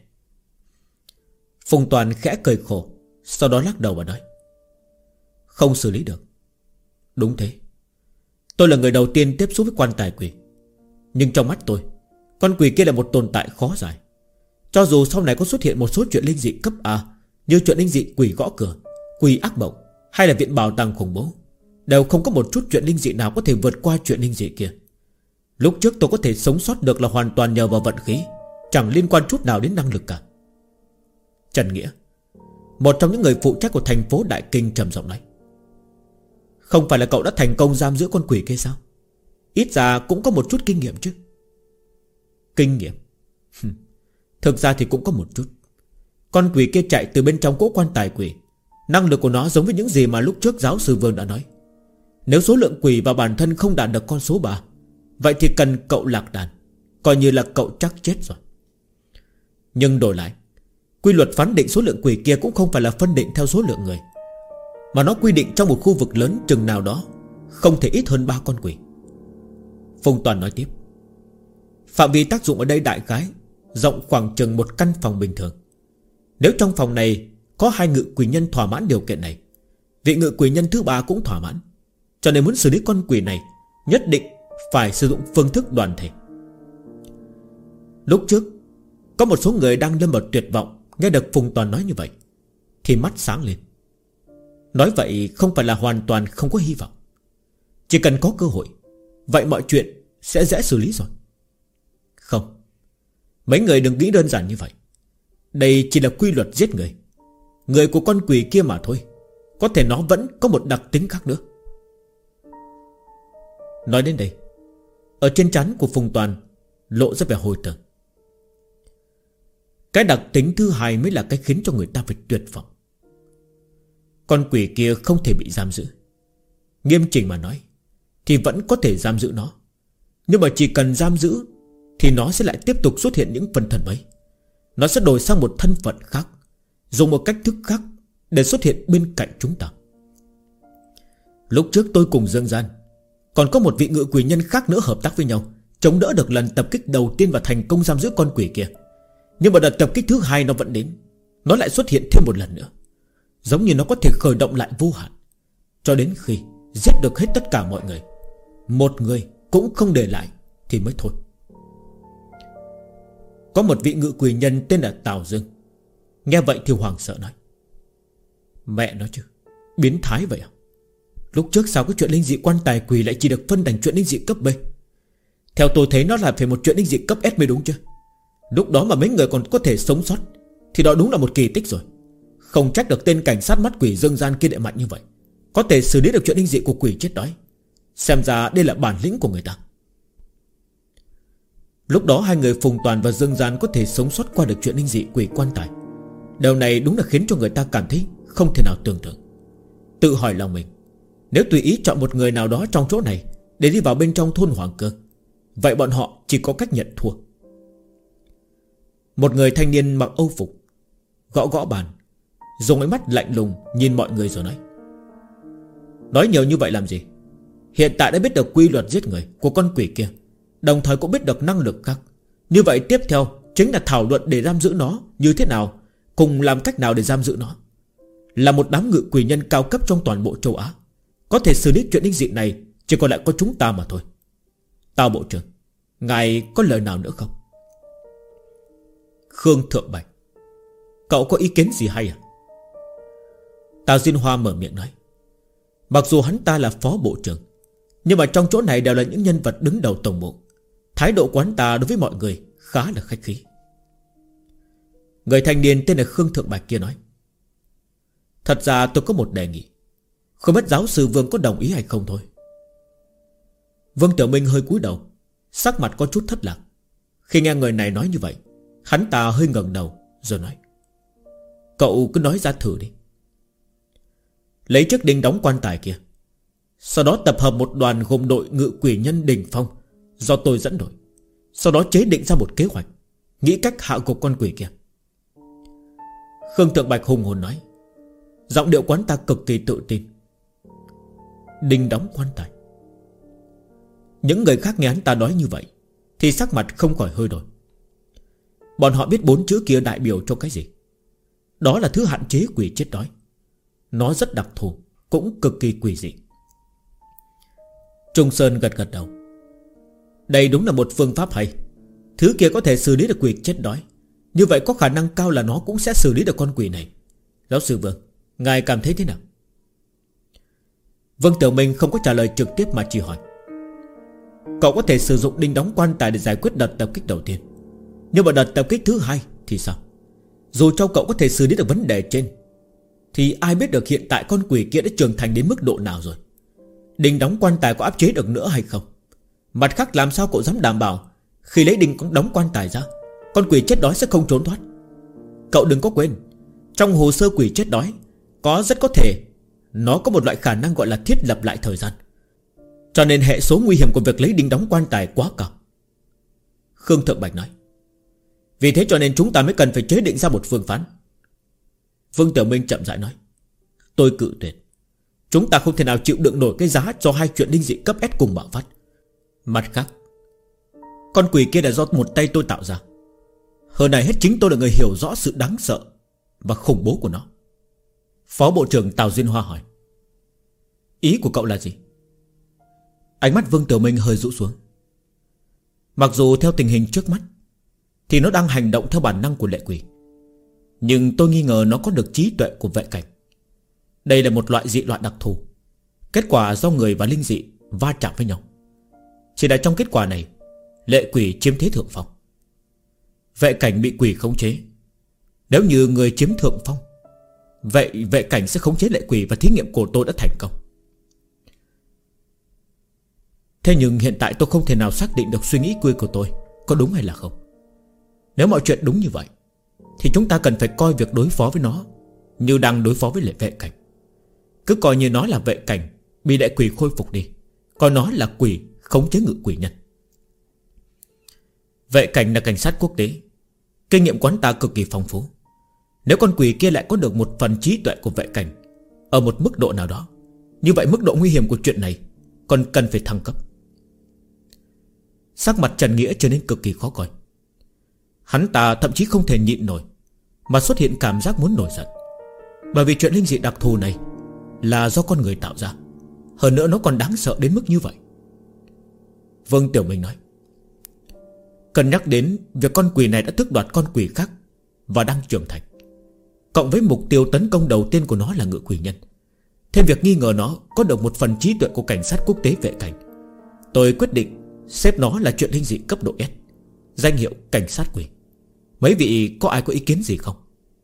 Phùng Toàn khẽ cười khổ, sau đó lắc đầu và nói. Không xử lý được. Đúng thế, tôi là người đầu tiên tiếp xúc với quan tài quỷ. Nhưng trong mắt tôi, con quỷ kia là một tồn tại khó giải. Cho dù sau này có xuất hiện một số chuyện linh dị cấp A, như chuyện linh dị quỷ gõ cửa, quỷ ác mộng, hay là viện bảo tàng khủng bố, đều không có một chút chuyện linh dị nào có thể vượt qua chuyện linh dị kia. Lúc trước tôi có thể sống sót được là hoàn toàn nhờ vào vận khí, chẳng liên quan chút nào đến năng lực cả. Trần Nghĩa, một trong những người phụ trách của thành phố Đại Kinh, trầm giọng nói. Không phải là cậu đã thành công giam giữ con quỷ kia sao? Ít ra cũng có một chút kinh nghiệm chứ. Kinh nghiệm? Thực ra thì cũng có một chút. Con quỷ kia chạy từ bên trong cỗ quan tài quỷ. Năng lực của nó giống với những gì mà lúc trước giáo sư Vương đã nói. Nếu số lượng quỷ và bản thân không đạt được con số 3, vậy thì cần cậu lạc đàn, coi như là cậu chắc chết rồi. Nhưng đổi lại, quy luật phán định số lượng quỷ kia cũng không phải là phân định theo số lượng người, mà nó quy định trong một khu vực lớn chừng nào đó không thể ít hơn 3 con quỷ. Phùng Toàn nói tiếp. Phạm vi tác dụng ở đây đại khái rộng khoảng chừng một căn phòng bình thường. Nếu trong phòng này có 2 ngự quỷ nhân thỏa mãn điều kiện này, vị ngự quỷ nhân thứ 3 cũng thỏa mãn. Cho nên muốn xử lý con quỷ này, nhất định phải sử dụng phương thức đoàn thể. Lúc trước có một số người đang lâm vào tuyệt vọng, nghe được Phùng Toàn nói như vậy thì mắt sáng lên. Nói vậy không phải là hoàn toàn không có hy vọng. Chỉ cần có cơ hội, vậy mọi chuyện sẽ dễ xử lý rồi. Không, mấy người đừng nghĩ đơn giản như vậy. Đây chỉ là quy luật giết người. Người của con quỷ kia mà thôi, có thể nó vẫn có một đặc tính khác nữa. Nói đến đây, ở trên trán của Phùng Toàn lộ ra vẻ hồi tưởng. Cái đặc tính thứ hai mới là cái khiến cho người ta phải tuyệt vọng. con quỷ kia không thể bị giam giữ. Nghiêm chỉnh mà nói thì vẫn có thể giam giữ nó, nhưng mà chỉ cần giam giữ thì nó sẽ lại tiếp tục xuất hiện những phân thân ấy. Nó sẽ đổi sang một thân phận khác, dùng một cách thức khác để xuất hiện bên cạnh chúng ta. Lúc trước tôi cùng Dương Gian còn có một vị ngự quỷ nhân khác nữa hợp tác với nhau, chống đỡ được lần tập kích đầu tiên và thành công giam giữ con quỷ kia. Nhưng mà đợt tập kích thứ hai nó vẫn đến. Nó lại xuất hiện thêm một lần nữa, giống như nó có thể khởi động lại vô hạn, cho đến khi giết được hết tất cả mọi người, một người cũng không để lại thì mới thôi. Có một vị ngự quỷ nhân tên là Tào Dương. Nghe vậy thì hoảng sợ nói: mẹ nói chứ, biến thái vậy à? Lúc trước sao cái chuyện linh dị quan tài quỷ lại chỉ được phân thành chuyện linh dị cấp B? Theo tôi thấy nó là phải một chuyện linh dị cấp S mới đúng chứ. Lúc đó mà mấy người còn có thể sống sót thì đó đúng là một kỳ tích rồi. Không trách được tên cảnh sát mắt quỷ Dương Gian kia lại mạnh như vậy, có thể xử lý được chuyện linh dị của quỷ chết đói. Xem ra đây là bản lĩnh của người ta. Lúc đó hai người Phùng Toàn và Dương Gian có thể sống sót qua được chuyện linh dị quỷ quan tài. Điều này đúng là khiến cho người ta cảm thấy không thể nào tưởng tượng. Tự hỏi lòng mình, nếu tùy ý chọn một người nào đó trong chỗ này để đi vào bên trong thôn Hoàng Cơ, vậy bọn họ chỉ có cách nhận thua. Một người thanh niên mặc âu phục gõ gõ bàn, dùng ánh mắt lạnh lùng nhìn mọi người rồi nói: nói nhiều như vậy làm gì? Hiện tại đã biết được quy luật giết người của con quỷ kia, đồng thời cũng biết được năng lực khác. Như vậy tiếp theo chính là thảo luận để giam giữ nó như thế nào, cùng làm cách nào để giam giữ nó. Là một đám ngự quỷ nhân cao cấp trong toàn bộ châu Á, có thể xử lý chuyện linh dị này chỉ còn lại có chúng ta mà thôi. Tào bộ trưởng, ngài có lời nào nữa không? Khương Thượng Bạch, cậu có ý kiến gì hay à? Tào Diên Hoa mở miệng nói: mặc dù hắn ta là phó bộ trưởng, nhưng mà trong chỗ này đều là những nhân vật đứng đầu tổng bộ. Thái độ của hắn ta đối với mọi người khá là khách khí. Người thanh niên tên là Khương Thượng Bạch kia nói: thật ra tôi có một đề nghị, không biết giáo sư Vương có đồng ý hay không thôi. Vương Tiểu Minh hơi cúi đầu, sắc mặt có chút thất lạc. Khi nghe người này nói như vậy, hắn ta hơi ngẩng đầu rồi nói: cậu cứ nói ra thử đi. Lấy chiếc đinh đóng quan tài kia, sau đó tập hợp một đoàn gồm đội ngự quỷ nhân đỉnh phong do tôi dẫn đội, sau đó chế định ra một kế hoạch, nghĩ cách hạ gục con quỷ kia. Khương Thượng Bạch hùng hồn nói, giọng điệu quán ta cực kỳ tự tin. Đinh đóng quan tài. Những người khác nghe hắn ta nói như vậy thì sắc mặt không khỏi hơi đổi. Bọn họ biết 4 chữ kia đại biểu cho cái gì. Đó là thứ hạn chế quỷ chết đói. Nó rất đặc thù, cũng cực kỳ quỷ dị. Trung Sơn gật gật đầu. Đây đúng là một phương pháp hay. Thứ kia có thể xử lý được quỷ chết đói, như vậy có khả năng cao là nó cũng sẽ xử lý được con quỷ này. Giáo sư Vương, ngài cảm thấy thế nào? Vương Tiểu Minh không có trả lời trực tiếp mà chỉ hỏi, cậu có thể sử dụng đinh đóng quan tài để giải quyết đợt tập kích đầu tiên, nhưng mà đợt tập kích thứ hai thì sao? Dù cho cậu có thể xử lý được vấn đề trên, thì ai biết được hiện tại con quỷ kia đã trưởng thành đến mức độ nào rồi. Đinh đóng quan tài có áp chế được nữa hay không? Mặt khác làm sao cậu dám đảm bảo khi lấy đinh đóng quan tài ra, con quỷ chết đói sẽ không trốn thoát? Cậu đừng có quên, trong hồ sơ quỷ chết đói rất có thể nó có một loại khả năng gọi là thiết lập lại thời gian, cho nên hệ số nguy hiểm của việc lấy đinh đóng quan tài quá cao. Khương Thượng Bạch nói, vì thế cho nên chúng ta mới cần phải chế định ra một phương phán. Vương Tiểu Minh chậm rãi nói, tôi cự tuyệt. Chúng ta không thể nào chịu đựng nổi cái giá cho hai chuyện linh dị cấp S cùng bạo phát. Mặt khác, con quỷ kia là do một tay tôi tạo ra. Hơn này hết chính tôi là người hiểu rõ sự đáng sợ và khủng bố của nó. Phó Bộ trưởng Tào Duyên Hoa hỏi, ý của cậu là gì? Ánh mắt Vương Tiểu Minh hơi rũ xuống. Mặc dù theo tình hình trước mắt thì nó đang hành động theo bản năng của lệ quỷ, nhưng tôi nghi ngờ nó có được trí tuệ của vệ cảnh. Đây là một loại dị loại đặc thù, kết quả do người và linh dị va chạm với nhau. Chỉ là trong kết quả này, lệ quỷ chiếm thế thượng phong, vệ cảnh bị quỷ khống chế. Nếu như người chiếm thượng phong, vậy vệ cảnh sẽ khống chế lệ quỷ, và thí nghiệm của tôi đã thành công. Thế nhưng hiện tại tôi không thể nào xác định được suy nghĩ của tôi có đúng hay là không. Nếu mọi chuyện đúng như vậy thì chúng ta cần phải coi việc đối phó với nó như đang đối phó với lệ vệ cảnh. Cứ coi như nó là vệ cảnh bị đại quỷ khôi phục đi, coi nó là quỷ khống chế ngự quỷ nhân. Vệ cảnh là cảnh sát quốc tế, kinh nghiệm quán ta cực kỳ phong phú. Nếu con quỷ kia lại có được một phần trí tuệ của vệ cảnh ở một mức độ nào đó, như vậy mức độ nguy hiểm của chuyện này còn cần phải thăng cấp. Sắc mặt Trần Nghĩa trở nên cực kỳ khó coi. Hắn ta thậm chí không thể nhịn nổi, mà xuất hiện cảm giác muốn nổi giận. Bởi vì chuyện linh dị đặc thù này là do con người tạo ra, hơn nữa nó còn đáng sợ đến mức như vậy. Vương Tiểu Minh nói, cân nhắc đến việc con quỷ này đã tước đoạt con quỷ khác và đang trưởng thành, cộng với mục tiêu tấn công đầu tiên của nó là ngự quỷ nhân, thêm việc nghi ngờ nó có được một phần trí tuệ của cảnh sát quốc tế vệ cảnh, tôi quyết định xếp nó là chuyện linh dị cấp độ S, danh hiệu cảnh sát quỷ. Mấy vị có ai có ý kiến gì không?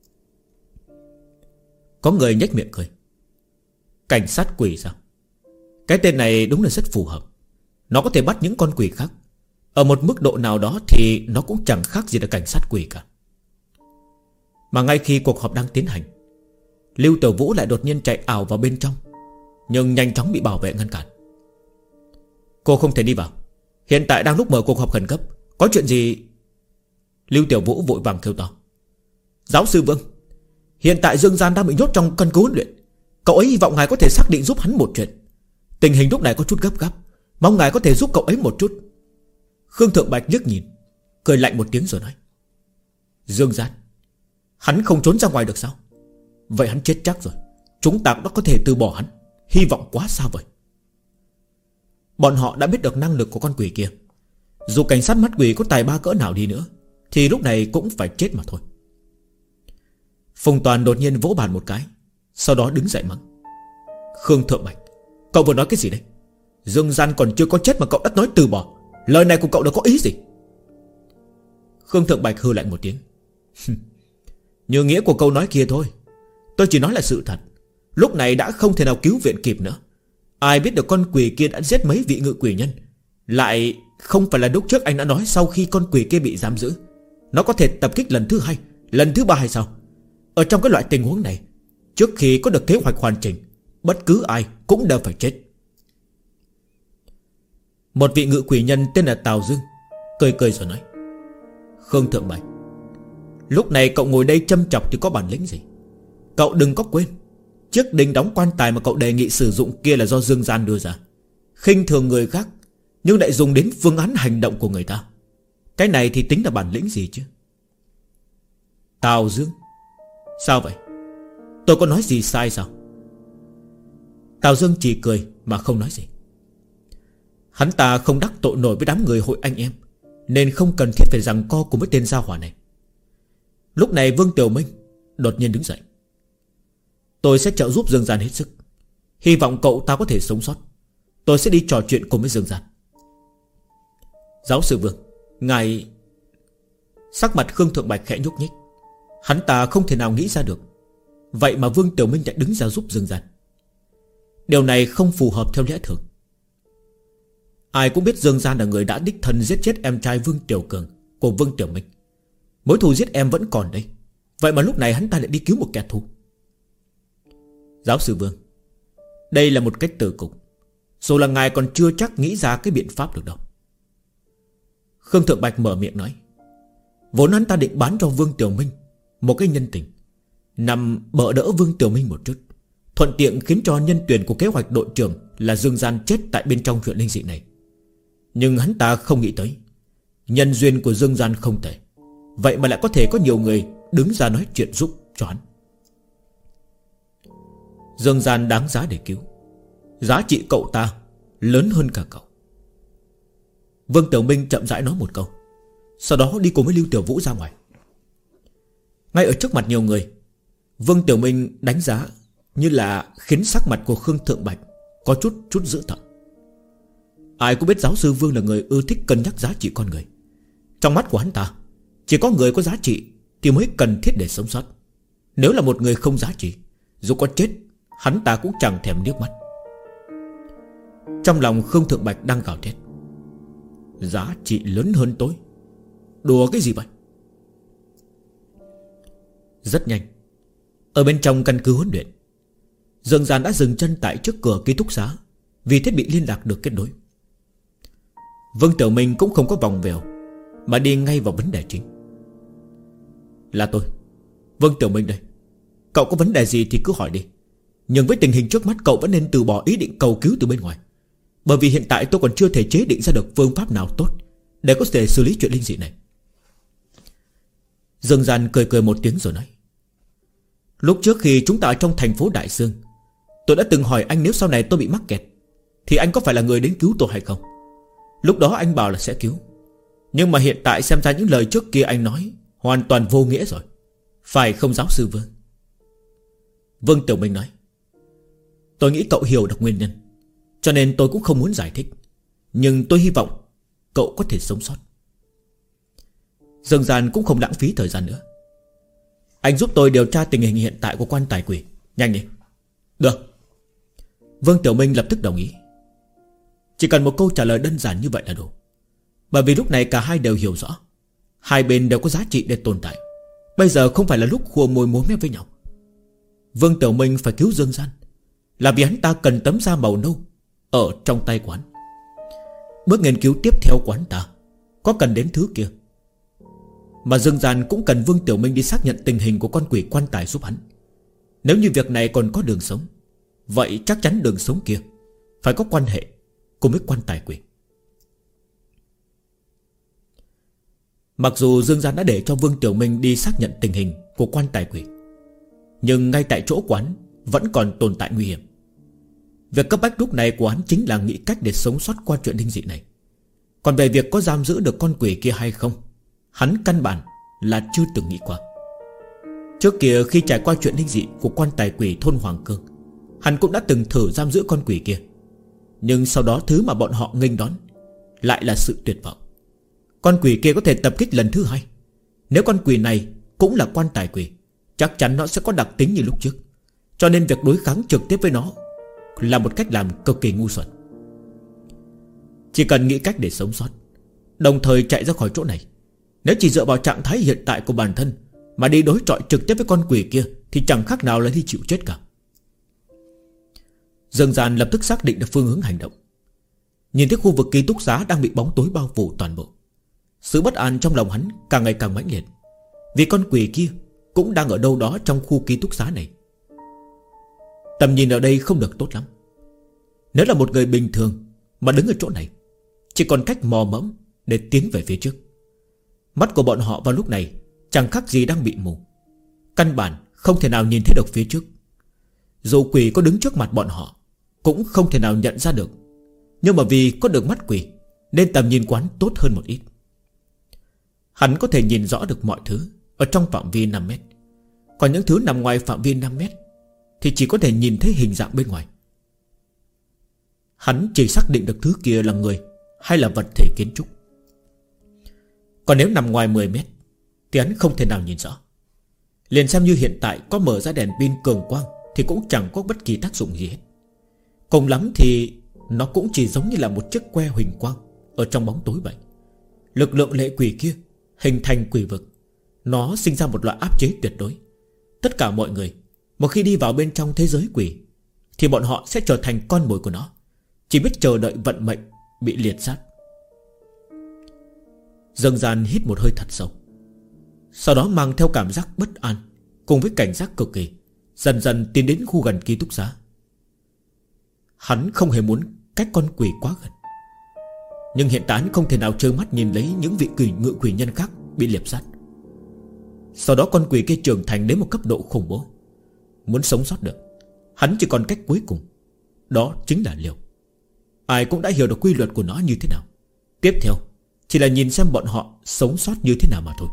Có người nhếch miệng cười. Cảnh sát quỷ sao? Cái tên này đúng là rất phù hợp. Nó có thể bắt những con quỷ khác. Ở một mức độ nào đó thì nó cũng chẳng khác gì là cảnh sát quỷ cả. Mà ngay khi cuộc họp đang tiến hành, Lưu Tiểu Vũ lại đột nhiên chạy ảo vào bên trong, nhưng nhanh chóng bị bảo vệ ngăn cản. Cô không thể đi vào, hiện tại đang lúc mở cuộc họp khẩn cấp. Có chuyện gì? Lưu Tiểu Vũ vội vàng kêu to. Giáo sư Vương, hiện tại Dương Gian đang bị nhốt trong căn cứ huấn luyện. Cậu ấy hy vọng ngài có thể xác định giúp hắn một chuyện. Tình hình lúc này có chút gấp gáp, mong ngài có thể giúp cậu ấy một chút. Khương Thượng Bạch liếc nhìn, cười lạnh một tiếng rồi nói. Dương Gian, hắn không trốn ra ngoài được sao? Vậy hắn chết chắc rồi. Chúng ta đã có thể từ bỏ hắn. Hy vọng quá xa vời. Bọn họ đã biết được năng lực của con quỷ kia. Dù cảnh sát mắt quỷ có tài ba cỡ nào đi nữa thì lúc này cũng phải chết mà thôi. Phùng Toàn đột nhiên vỗ bàn một cái, sau đó đứng dậy mắng. Khương Thượng Bạch, cậu vừa nói cái gì đấy? Dương Gian còn chưa có chết mà cậu đã nói từ bỏ. Lời này của cậu đã có ý gì? Khương Thượng Bạch hừ lạnh một tiếng. Như nghĩa của câu nói kia thôi. Tôi chỉ nói là sự thật. Lúc này đã không thể nào cứu viện kịp nữa. Ai biết được con quỷ kia đã giết mấy vị ngự quỷ nhân. Lại không phải là lúc trước anh đã nói sau khi con quỷ kia bị giam giữ, nó có thể tập kích lần thứ hai, lần thứ ba hay sao? Ở trong cái loại tình huống này, trước khi có được kế hoạch hoàn chỉnh, bất cứ ai cũng đều phải chết. Một vị ngự quỷ nhân tên là Tào Dương cười cười rồi nói. Khương Thượng Bạch, lúc này cậu ngồi đây châm chọc thì có bản lĩnh gì? Cậu đừng có quên, chiếc đinh đóng quan tài mà cậu đề nghị sử dụng kia là do Dương Gian đưa ra. Khinh thường người khác nhưng lại dùng đến phương án hành động của người ta. Cái này thì tính là bản lĩnh gì chứ? Tào Dương, sao vậy? Tôi có nói gì sai sao? Tào Dương chỉ cười mà không nói gì. Hắn ta không đắc tội nổi với đám người hội anh em, nên không cần thiết phải giằng co cùng với tên gia hỏa này. Lúc này Vương Tiểu Minh đột nhiên đứng dậy. Tôi sẽ trợ giúp Dương Gian hết sức. Hy vọng cậu ta có thể sống sót. Tôi sẽ đi trò chuyện cùng với Dương Gian. Giáo sư Vương, ngài... Sắc mặt Khương Thượng Bạch khẽ nhúc nhích. Hắn ta không thể nào nghĩ ra được, vậy mà Vương Tiểu Minh lại đứng ra giúp Dương Gian. Điều này không phù hợp theo lẽ thường. Ai cũng biết Dương Gian là người đã đích thân giết chết em trai Vương Tiểu Cường của Vương Tiểu Minh. Mối thù giết em vẫn còn đây, vậy mà lúc này hắn ta lại đi cứu một kẻ thù. Giáo sư Vương, đây là một cách từ cục, dù là ngài còn chưa chắc nghĩ ra cái biện pháp được đâu. Khương Thượng Bạch mở miệng nói. Vốn hắn ta định bán cho Vương Tiểu Minh một cái nhân tình, nằm bỡ đỡ Vương Tiểu Minh một chút, thuận tiện khiến cho nhân tuyển của kế hoạch đội trưởng là Dương Gian chết tại bên trong chuyện linh dị này. Nhưng hắn ta không nghĩ tới nhân duyên của Dương Gian không thể, vậy mà lại có thể có nhiều người đứng ra nói chuyện giúp cho hắn. Dương Gian đáng giá để cứu. Giá trị cậu ta lớn hơn cả cậu. Vương Tiểu Minh chậm rãi nói một câu, sau đó đi cùng với Lưu Tiểu Vũ ra ngoài. Ngay ở trước mặt nhiều người, Vương Tiểu Minh đánh giá như là khiến sắc mặt của Khương Thượng Bạch có chút dữ tợn. Ai cũng biết giáo sư Vương là người ưa thích cân nhắc giá trị con người. Trong mắt của hắn ta, chỉ có người có giá trị thì mới cần thiết để sống sót. Nếu là một người không giá trị, dù có chết, hắn ta cũng chẳng thèm liếc mắt. Trong lòng Khương Thượng Bạch đang gào thét. Giá trị lớn hơn tôi? Đùa cái gì vậy? Rất nhanh, ở bên trong căn cứ huấn luyện, Dương Gian đã dừng chân tại trước cửa ký túc xá, vì thiết bị liên lạc được kết nối. Vương Tiểu Minh cũng không có vòng vèo, mà đi ngay vào vấn đề chính. Là tôi, Vương Tiểu Minh đây. Cậu có vấn đề gì thì cứ hỏi đi, nhưng với tình hình trước mắt cậu vẫn nên từ bỏ ý định cầu cứu từ bên ngoài. Bởi vì hiện tại tôi còn chưa thể chế định ra được phương pháp nào tốt để có thể xử lý chuyện linh dị này. Dương Gian cười cười một tiếng rồi nói: Lúc trước khi chúng ta ở trong thành phố Đại Dương, tôi đã từng hỏi anh nếu sau này tôi bị mắc kẹt thì anh có phải là người đến cứu tôi hay không. Lúc đó anh bảo là sẽ cứu, nhưng mà hiện tại xem ra những lời trước kia anh nói hoàn toàn vô nghĩa rồi, phải không giáo sư Vương? Vương Tiểu Minh nói: Tôi nghĩ cậu hiểu được nguyên nhân, cho nên tôi cũng không muốn giải thích, nhưng tôi hy vọng cậu có thể sống sót. Dương Gian cũng không lãng phí thời gian nữa: Anh giúp tôi điều tra tình hình hiện tại của quan tài quỷ, nhanh đi. Được. Vương Tiểu Minh lập tức đồng ý. Chỉ cần một câu trả lời đơn giản như vậy là đủ, bởi vì lúc này cả hai đều hiểu rõ hai bên đều có giá trị để tồn tại. Bây giờ không phải là lúc khua môi múa mép với nhau. Vương Tiểu Minh phải cứu Dương Gian là vì hắn ta cần tấm da màu nâu ở trong tay quán. Bước nghiên cứu tiếp theo quán ta có cần đến thứ kia, mà Dương Gian cũng cần Vương Tiểu Minh đi xác nhận tình hình của con quỷ quan tài giúp hắn. Nếu như việc này còn có đường sống, vậy chắc chắn đường sống kia phải có quan hệ cùng với quan tài quỷ. Mặc dù Dương Gian đã để cho Vương Tiểu Minh đi xác nhận tình hình của quan tài quỷ, nhưng ngay tại chỗ quán vẫn còn tồn tại nguy hiểm. Việc cấp bách lúc này của hắn chính là nghĩ cách để sống sót qua chuyện linh dị này. Còn về việc có giam giữ được con quỷ kia hay không, hắn căn bản là chưa từng nghĩ qua. Trước kia khi trải qua chuyện linh dị của quan tài quỷ thôn Hoàng Cương, hắn cũng đã từng thử giam giữ con quỷ kia. Nhưng sau đó thứ mà bọn họ nghênh đón lại là sự tuyệt vọng. Con quỷ kia có thể tập kích lần thứ hai. Nếu con quỷ này cũng là quan tài quỷ, chắc chắn nó sẽ có đặc tính như lúc trước, cho nên việc đối kháng trực tiếp với nó là một cách làm cực kỳ ngu xuẩn. Chỉ cần nghĩ cách để sống sót, đồng thời chạy ra khỏi chỗ này, nếu chỉ dựa vào trạng thái hiện tại của bản thân mà đi đối chọi trực tiếp với con quỷ kia thì chẳng khác nào là đi chịu chết cả. Dương Gian lập tức xác định được phương hướng hành động. Nhìn thấy khu vực ký túc xá đang bị bóng tối bao phủ toàn bộ, sự bất an trong lòng hắn càng ngày càng mãnh liệt, vì con quỷ kia cũng đang ở đâu đó trong khu ký túc xá này. Tầm nhìn ở đây không được tốt lắm. Nếu là một người bình thường mà đứng ở chỗ này, chỉ còn cách mò mẫm để tiến về phía trước. Mắt của bọn họ vào lúc này chẳng khác gì đang bị mù, căn bản không thể nào nhìn thấy được phía trước. Dù quỷ có đứng trước mặt bọn họ cũng không thể nào nhận ra được, nhưng mà vì có được mắt quỷ nên tầm nhìn quán tốt hơn một ít. Hắn có thể nhìn rõ được mọi thứ ở trong phạm vi 5 mét, còn những thứ nằm ngoài phạm vi 5 mét thì chỉ có thể nhìn thấy hình dạng bên ngoài. Hắn chỉ xác định được thứ kia là người hay là vật thể kiến trúc. Còn nếu nằm ngoài 10 mét thì hắn không thể nào nhìn rõ. Liền xem như hiện tại có mở ra đèn pin cường quang thì cũng chẳng có bất kỳ tác dụng gì hết. Cùng lắm thì nó cũng chỉ giống như là một chiếc que huỳnh quang ở trong bóng tối vậy. Lực lượng lệ quỷ kia hình thành quỷ vực, nó sinh ra một loại áp chế tuyệt đối. Tất cả mọi người một khi đi vào bên trong thế giới quỷ thì bọn họ sẽ trở thành con mồi của nó, chỉ biết chờ đợi vận mệnh bị liệt sát. Dương Gian hít một hơi thật sâu, sau đó mang theo cảm giác bất an cùng với cảnh giác cực kỳ, dần dần tiến đến khu gần ký túc xá. Hắn không hề muốn cách con quỷ quá gần, nhưng hiện tại hắn không thể nào trơ mắt nhìn lấy những vị ngự quỷ nhân khác bị liệp sát. Sau đó con quỷ kia trưởng thành đến một cấp độ khủng bố. Muốn sống sót được, hắn chỉ còn cách cuối cùng, đó chính là liều. Ai cũng đã hiểu được quy luật của nó như thế nào. Tiếp theo chỉ là nhìn xem bọn họ sống sót như thế nào mà thôi.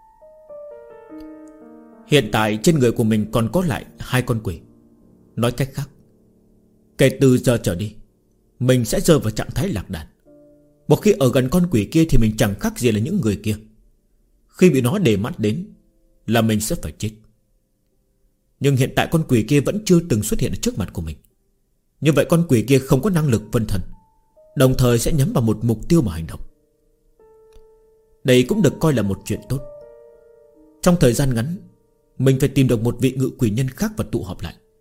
Hiện tại trên người của mình còn có lại 2 con quỷ. Nói cách khác, kể từ giờ trở đi mình sẽ rơi vào trạng thái lạc đàn. Một khi ở gần con quỷ kia thì mình chẳng khác gì là những người kia. Khi bị nó để mắt đến là mình sẽ phải chết. Nhưng hiện tại con quỷ kia vẫn chưa từng xuất hiện ở trước mặt của mình. Như vậy con quỷ kia không có năng lực phân thân, đồng thời sẽ nhắm vào một mục tiêu mà hành động. Đây cũng được coi là một chuyện tốt. Trong thời gian ngắn mình phải tìm được một vị ngự quỷ nhân khác và tụ họp lại.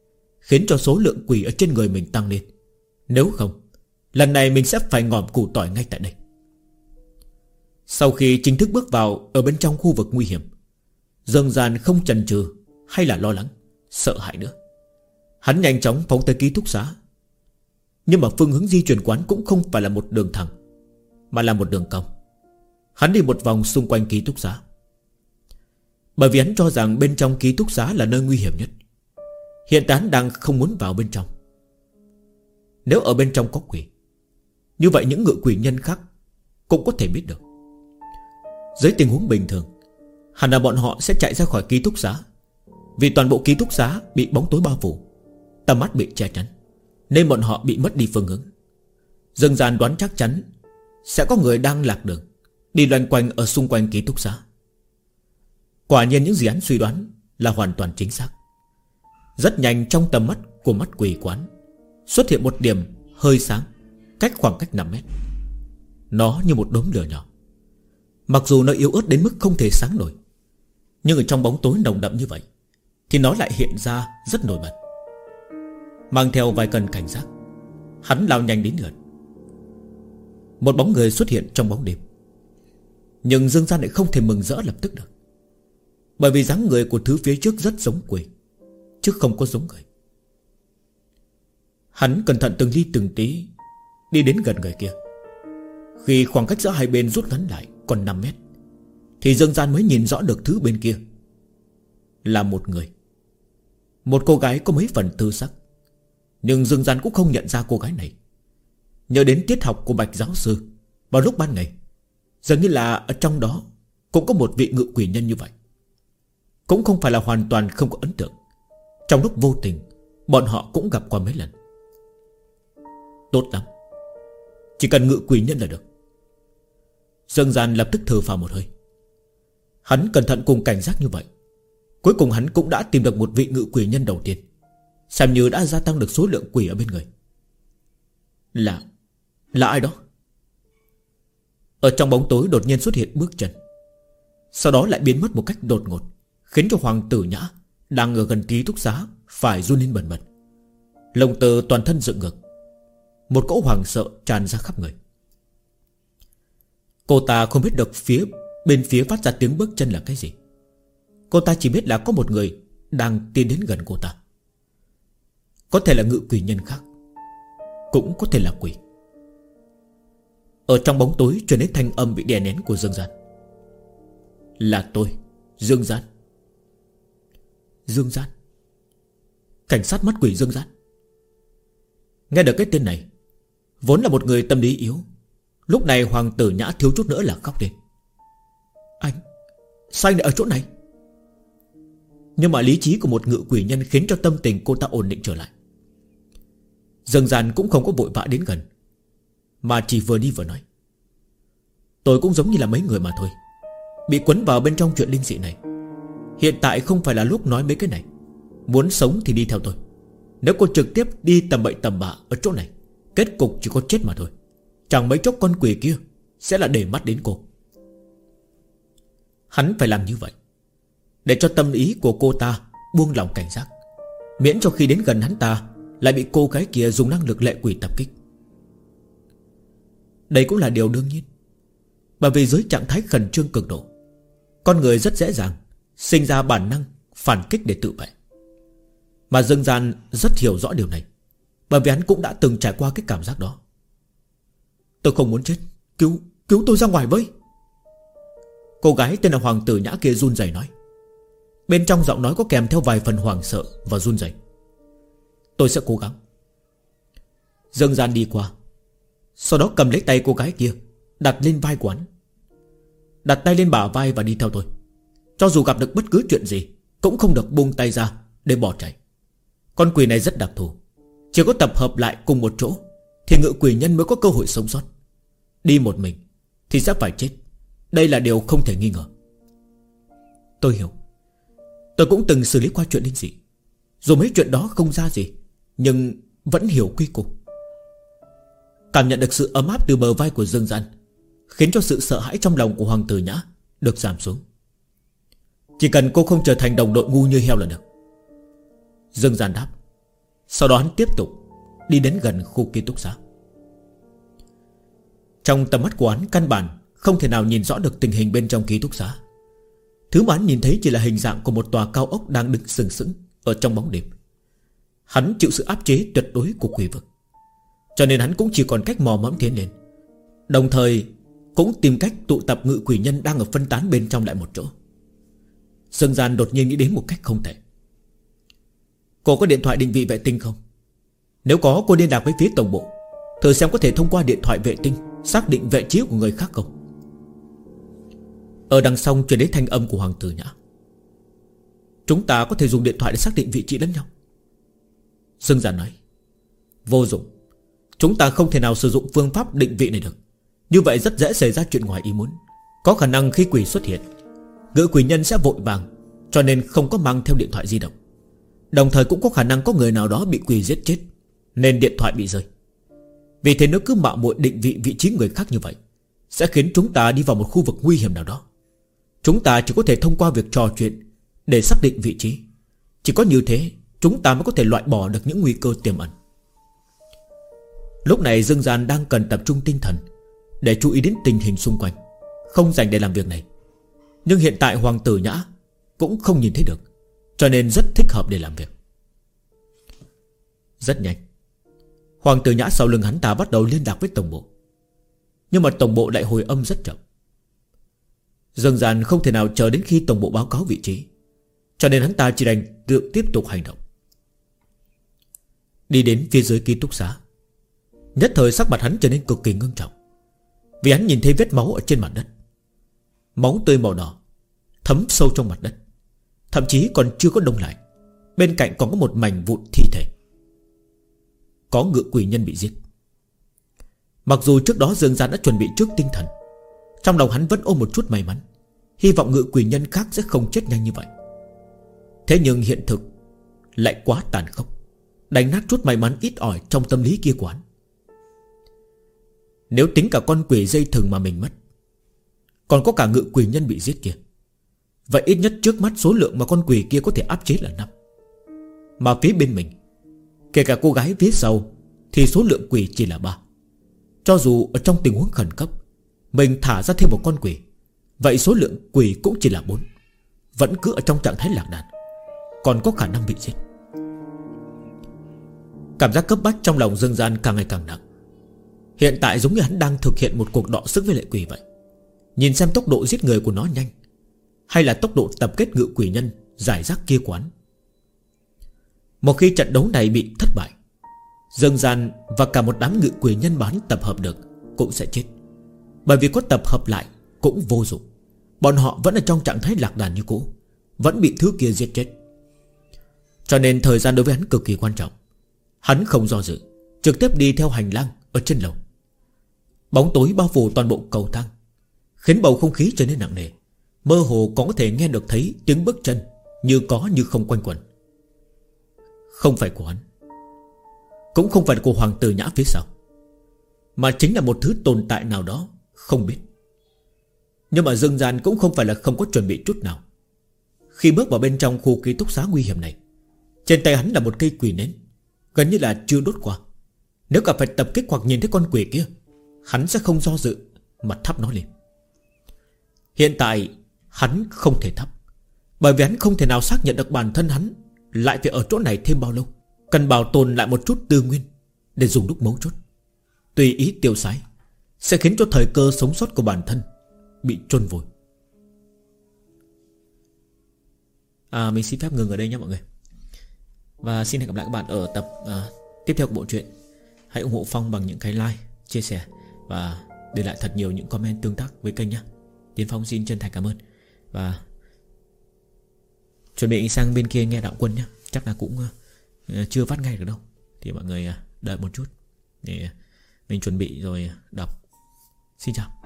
khiến cho số lượng quỷ ở trên người mình tăng lên. Nếu không, lần này mình sẽ phải ngòm củ tỏi ngay tại đây. Sau khi chính thức bước vào ở bên trong khu vực nguy hiểm, Dương Gian không chần chừ hay là lo lắng, sợ hãi nữa. Hắn nhanh chóng phóng tới ký túc xá. Nhưng mà phương hướng di chuyển quán cũng không phải là một đường thẳng, mà là một đường cong. Hắn đi một vòng xung quanh ký túc xá, bởi vì hắn cho rằng bên trong ký túc xá là nơi nguy hiểm nhất. Hiện tại hắn đang không muốn vào bên trong. Nếu ở bên trong có quỷ, như vậy những ngự quỷ nhân khác cũng có thể biết được. Dưới tình huống bình thường, hẳn là bọn họ sẽ chạy ra khỏi ký túc xá, vì toàn bộ ký túc xá bị bóng tối bao phủ, tầm mắt bị che chắn, nên bọn họ bị mất đi phương hướng. Dương Gian đoán chắc chắn sẽ có người đang lạc đường, đi loanh quanh ở xung quanh ký túc xá. Quả nhiên những gì hắn suy đoán là hoàn toàn chính xác. Rất nhanh trong tầm mắt của mắt quỷ quán xuất hiện một điểm hơi sáng, cách khoảng cách 5 mét. Nó như một đốm lửa nhỏ. Mặc dù nó yếu ớt đến mức không thể sáng nổi, nhưng ở trong bóng tối nồng đậm như vậy thì nó lại hiện ra rất nổi bật. Mang theo vài cần cảnh giác, hắn lao nhanh đến gần. Một bóng người xuất hiện trong bóng đêm. Nhưng Dương Gian lại không thể mừng rỡ lập tức được, bởi vì dáng người của thứ phía trước rất giống quỷ, chứ không có giống người. Hắn cẩn thận từng ly từng tí đi đến gần người kia. Khi khoảng cách giữa hai bên rút ngắn lại còn 5 mét, thì Dương Gian mới nhìn rõ được thứ bên kia là một người, một cô gái có mấy phần tư sắc. Nhưng Dương Gian cũng không nhận ra cô gái này. Nhớ đến tiết học của Bạch giáo sư vào lúc ban ngày, dường như là ở trong đó cũng có một vị ngự quỷ nhân như vậy. Cũng không phải là hoàn toàn không có ấn tượng. Trong lúc vô tình bọn họ cũng gặp qua mấy lần. Tốt lắm, chỉ cần ngự quỷ nhân là được. Dương Gian lập tức thở phào một hơi. Hắn cẩn thận cùng cảnh giác như vậy, cuối cùng hắn cũng đã tìm được một vị ngự quỷ nhân đầu tiên, xem như đã gia tăng được số lượng quỷ ở bên người. Là ai đó? Ở trong bóng tối đột nhiên xuất hiện bước chân, sau đó lại biến mất một cách đột ngột, khiến cho Hoàng Tử Nhã đang ở gần ký túc xá phải run lên bần bật, lông tơ toàn thân dựng ngược, một cỗ hoảng sợ tràn ra khắp người. Cô ta không biết được bên phía phát ra tiếng bước chân là cái gì. Cô ta chỉ biết là có một người đang tiến đến gần cô ta. Có thể là ngự quỷ nhân khác, cũng có thể là quỷ. Ở trong bóng tối truyền đến thanh âm bị đè nén của Dương Gian. Là tôi, Dương Gian. Dương Gian, cảnh sát mắt quỷ Dương Gian. Nghe được cái tên này, vốn là một người tâm lý yếu, lúc này Hoàng Tử Nhã thiếu chút nữa là khóc lên. Anh, sao anh lại ở chỗ này? Nhưng mà lý trí của một ngự quỷ nhân khiến cho tâm tình cô ta ổn định trở lại. Dương Gian cũng không có vội vã đến gần, mà chỉ vừa đi vừa nói. Tôi cũng giống như là mấy người mà thôi, bị quấn vào bên trong chuyện linh dị này. Hiện tại không phải là lúc nói mấy cái này. Muốn sống thì đi theo tôi. Nếu cô trực tiếp đi tầm bậy tầm bạ ở chỗ này, kết cục chỉ có chết mà thôi. Chẳng mấy chốc con quỷ kia sẽ là để mắt đến cô. Hắn phải làm như vậy để cho tâm ý của cô ta buông lòng cảnh giác, miễn cho khi đến gần hắn ta lại bị cô gái kia dùng năng lực lệ quỷ tập kích. Đây cũng là điều đương nhiên, bởi vì dưới trạng thái khẩn trương cực độ, con người rất dễ dàng sinh ra bản năng phản kích để tự vệ. Mà Dương Gian rất hiểu rõ điều này, bởi vì hắn cũng đã từng trải qua cái cảm giác đó. Tôi không muốn chết, cứu tôi ra ngoài với. Cô gái tên là Hoàng Tử Nhã kia run rẩy nói. Bên trong giọng nói có kèm theo vài phần hoảng sợ và run rẩy. Tôi sẽ cố gắng. Dương Gian đi qua, sau đó cầm lấy tay cô gái kia, đặt lên vai của hắn. Đặt tay lên bả vai và đi theo tôi. Cho dù gặp được bất cứ chuyện gì cũng không được buông tay ra để bỏ chạy. Con quỷ này rất đặc thù, chỉ có tập hợp lại cùng một chỗ thì ngự quỷ nhân mới có cơ hội sống sót. Đi một mình thì sẽ phải chết. Đây là điều không thể nghi ngờ. Tôi hiểu. Tôi cũng từng xử lý qua chuyện linh dị, dù mấy chuyện đó không ra gì, nhưng vẫn hiểu quy củ. Cảm nhận được sự ấm áp từ bờ vai của Dương Gian, khiến cho sự sợ hãi trong lòng của Hoàng Tử Nhã được giảm xuống. Chỉ cần cô không trở thành đồng đội ngu như heo là được. Dương Gian đáp. Sau đó hắn tiếp tục đi đến gần khu ký túc xá. Trong tầm mắt của hắn căn bản không thể nào nhìn rõ được tình hình bên trong ký túc xá. Thứ mà hắn nhìn thấy chỉ là hình dạng của một tòa cao ốc đang đứng sừng sững ở trong bóng đêm. Hắn chịu sự áp chế tuyệt đối của quỷ vực, cho nên hắn cũng chỉ còn cách mò mẫm tiến lên, đồng thời cũng tìm cách tụ tập ngự quỷ nhân đang ở phân tán bên trong lại một chỗ. Dương Gian đột nhiên nghĩ đến một cách không tệ. Cô có điện thoại định vị vệ tinh không? Nếu có, cô liên lạc với phía tổng bộ, thử xem có thể thông qua điện thoại vệ tinh xác định vị trí của người khác không. Ở đằng sau truyền đến thanh âm của Hoàng Tử Nhã. Chúng ta có thể dùng điện thoại để xác định vị trí lẫn nhau. Dương Gian nói. Vô dụng. Chúng ta không thể nào sử dụng phương pháp định vị này được. Như vậy rất dễ xảy ra chuyện ngoài ý muốn. Có khả năng khi quỷ xuất hiện, ngự quỷ nhân sẽ vội vàng, cho nên không có mang theo điện thoại di động. Đồng thời cũng có khả năng có người nào đó bị quỷ giết chết, nên điện thoại bị rơi. Vì thế nếu cứ mạo muội định vị vị trí người khác như vậy, sẽ khiến chúng ta đi vào một khu vực nguy hiểm nào đó. Chúng ta chỉ có thể thông qua việc trò chuyện để xác định vị trí. Chỉ có như thế chúng ta mới có thể loại bỏ được những nguy cơ tiềm ẩn. Lúc này Dương Gian đang cần tập trung tinh thần để chú ý đến tình hình xung quanh, không dành để làm việc này. Nhưng hiện tại Hoàng Tử Nhã cũng không nhìn thấy được, cho nên rất thích hợp để làm việc. Rất nhanh, Hoàng Tử Nhã sau lưng hắn ta bắt đầu liên lạc với tổng bộ. Nhưng mà tổng bộ lại hồi âm rất chậm. Dương Gian không thể nào chờ đến khi tổng bộ báo cáo vị trí, cho nên hắn ta chỉ đành tự tiếp tục hành động. Đi đến phía dưới ký túc xá, nhất thời sắc mặt hắn trở nên cực kỳ ngưng trọng, vì hắn nhìn thấy vết máu ở trên mặt đất. Máu tươi màu đỏ thấm sâu trong mặt đất, thậm chí còn chưa có đông lại. Bên cạnh còn có một mảnh vụn thi thể. Có ngự quỷ nhân bị giết. Mặc dù trước đó Dương Gian đã chuẩn bị trước tinh thần, trong lòng hắn vẫn ôm một chút may mắn, hy vọng ngự quỷ nhân khác sẽ không chết nhanh như vậy. Thế nhưng hiện thực lại quá tàn khốc, đánh nát chút may mắn ít ỏi trong tâm lý kia của hắn. Nếu tính cả con quỷ dây thừng mà mình mất, còn có cả ngự quỷ nhân bị giết kia, vậy ít nhất trước mắt số lượng mà con quỷ kia có thể áp chế là 5. Mà phía bên mình, kể cả cô gái phía sau, thì số lượng quỷ chỉ là 3. Cho dù ở trong tình huống khẩn cấp mình thả ra thêm một con quỷ, vậy số lượng quỷ cũng chỉ là 4, vẫn cứ ở trong trạng thái lạc đàn, còn có khả năng bị giết. Cảm giác cấp bách trong lòng Dương Gian càng ngày càng nặng. Hiện tại giống như hắn đang thực hiện một cuộc đọ sức với lệ quỷ vậy. Nhìn xem tốc độ giết người của nó nhanh, hay là tốc độ tập kết ngự quỷ nhân giải rác kia của hắn. Một khi trận đấu này bị thất bại, Dương Gian và cả một đám ngự quỷ nhân mà hắn tập hợp được cũng sẽ chết. Bởi vì có tập hợp lại cũng vô dụng, bọn họ vẫn ở trong trạng thái lạc đàn như cũ, vẫn bị thứ kia giết chết. Cho nên thời gian đối với hắn cực kỳ quan trọng. Hắn không do dự, trực tiếp đi theo hành lang ở trên lầu. Bóng tối bao phủ toàn bộ cầu thang, khiến bầu không khí trở nên nặng nề. Mơ hồ còn có thể nghe được thấy tiếng bước chân như có như không quanh quẩn. Không phải của hắn, cũng không phải của Hoàng Tử Nhã phía sau, mà chính là một thứ tồn tại nào đó không biết. Nhưng mà Dương Gian cũng không phải là không có chuẩn bị chút nào. Khi bước vào bên trong khu ký túc xá nguy hiểm này, trên tay hắn là một cây quỷ nến, gần như là chưa đốt qua. Nếu cả phải tập kích hoặc nhìn thấy con quỷ kia, hắn sẽ không do dự mà thắp nó lên. Hiện tại hắn không thể thắp, bởi vì hắn không thể nào xác nhận được bản thân hắn lại phải ở chỗ này thêm bao lâu, cần bảo tồn lại một chút tư nguyên để dùng lúc mấu chốt. Tùy ý tiêu sái sẽ khiến cho thời cơ sống sót của bản thân bị chôn vùi. Mình xin phép ngừng ở đây nhé mọi người, và xin hẹn gặp lại các bạn ở tập tiếp theo của bộ truyện. Hãy ủng hộ Phong bằng những cái like, chia sẻ và để lại thật nhiều những comment tương tác với kênh nhé. Tiến Phong xin chân thành cảm ơn. Và chuẩn bị sang bên kia nghe đạo quân nhé. Chắc là cũng chưa phát ngay được đâu, thì mọi người đợi một chút để mình chuẩn bị rồi đọc. Xin chào.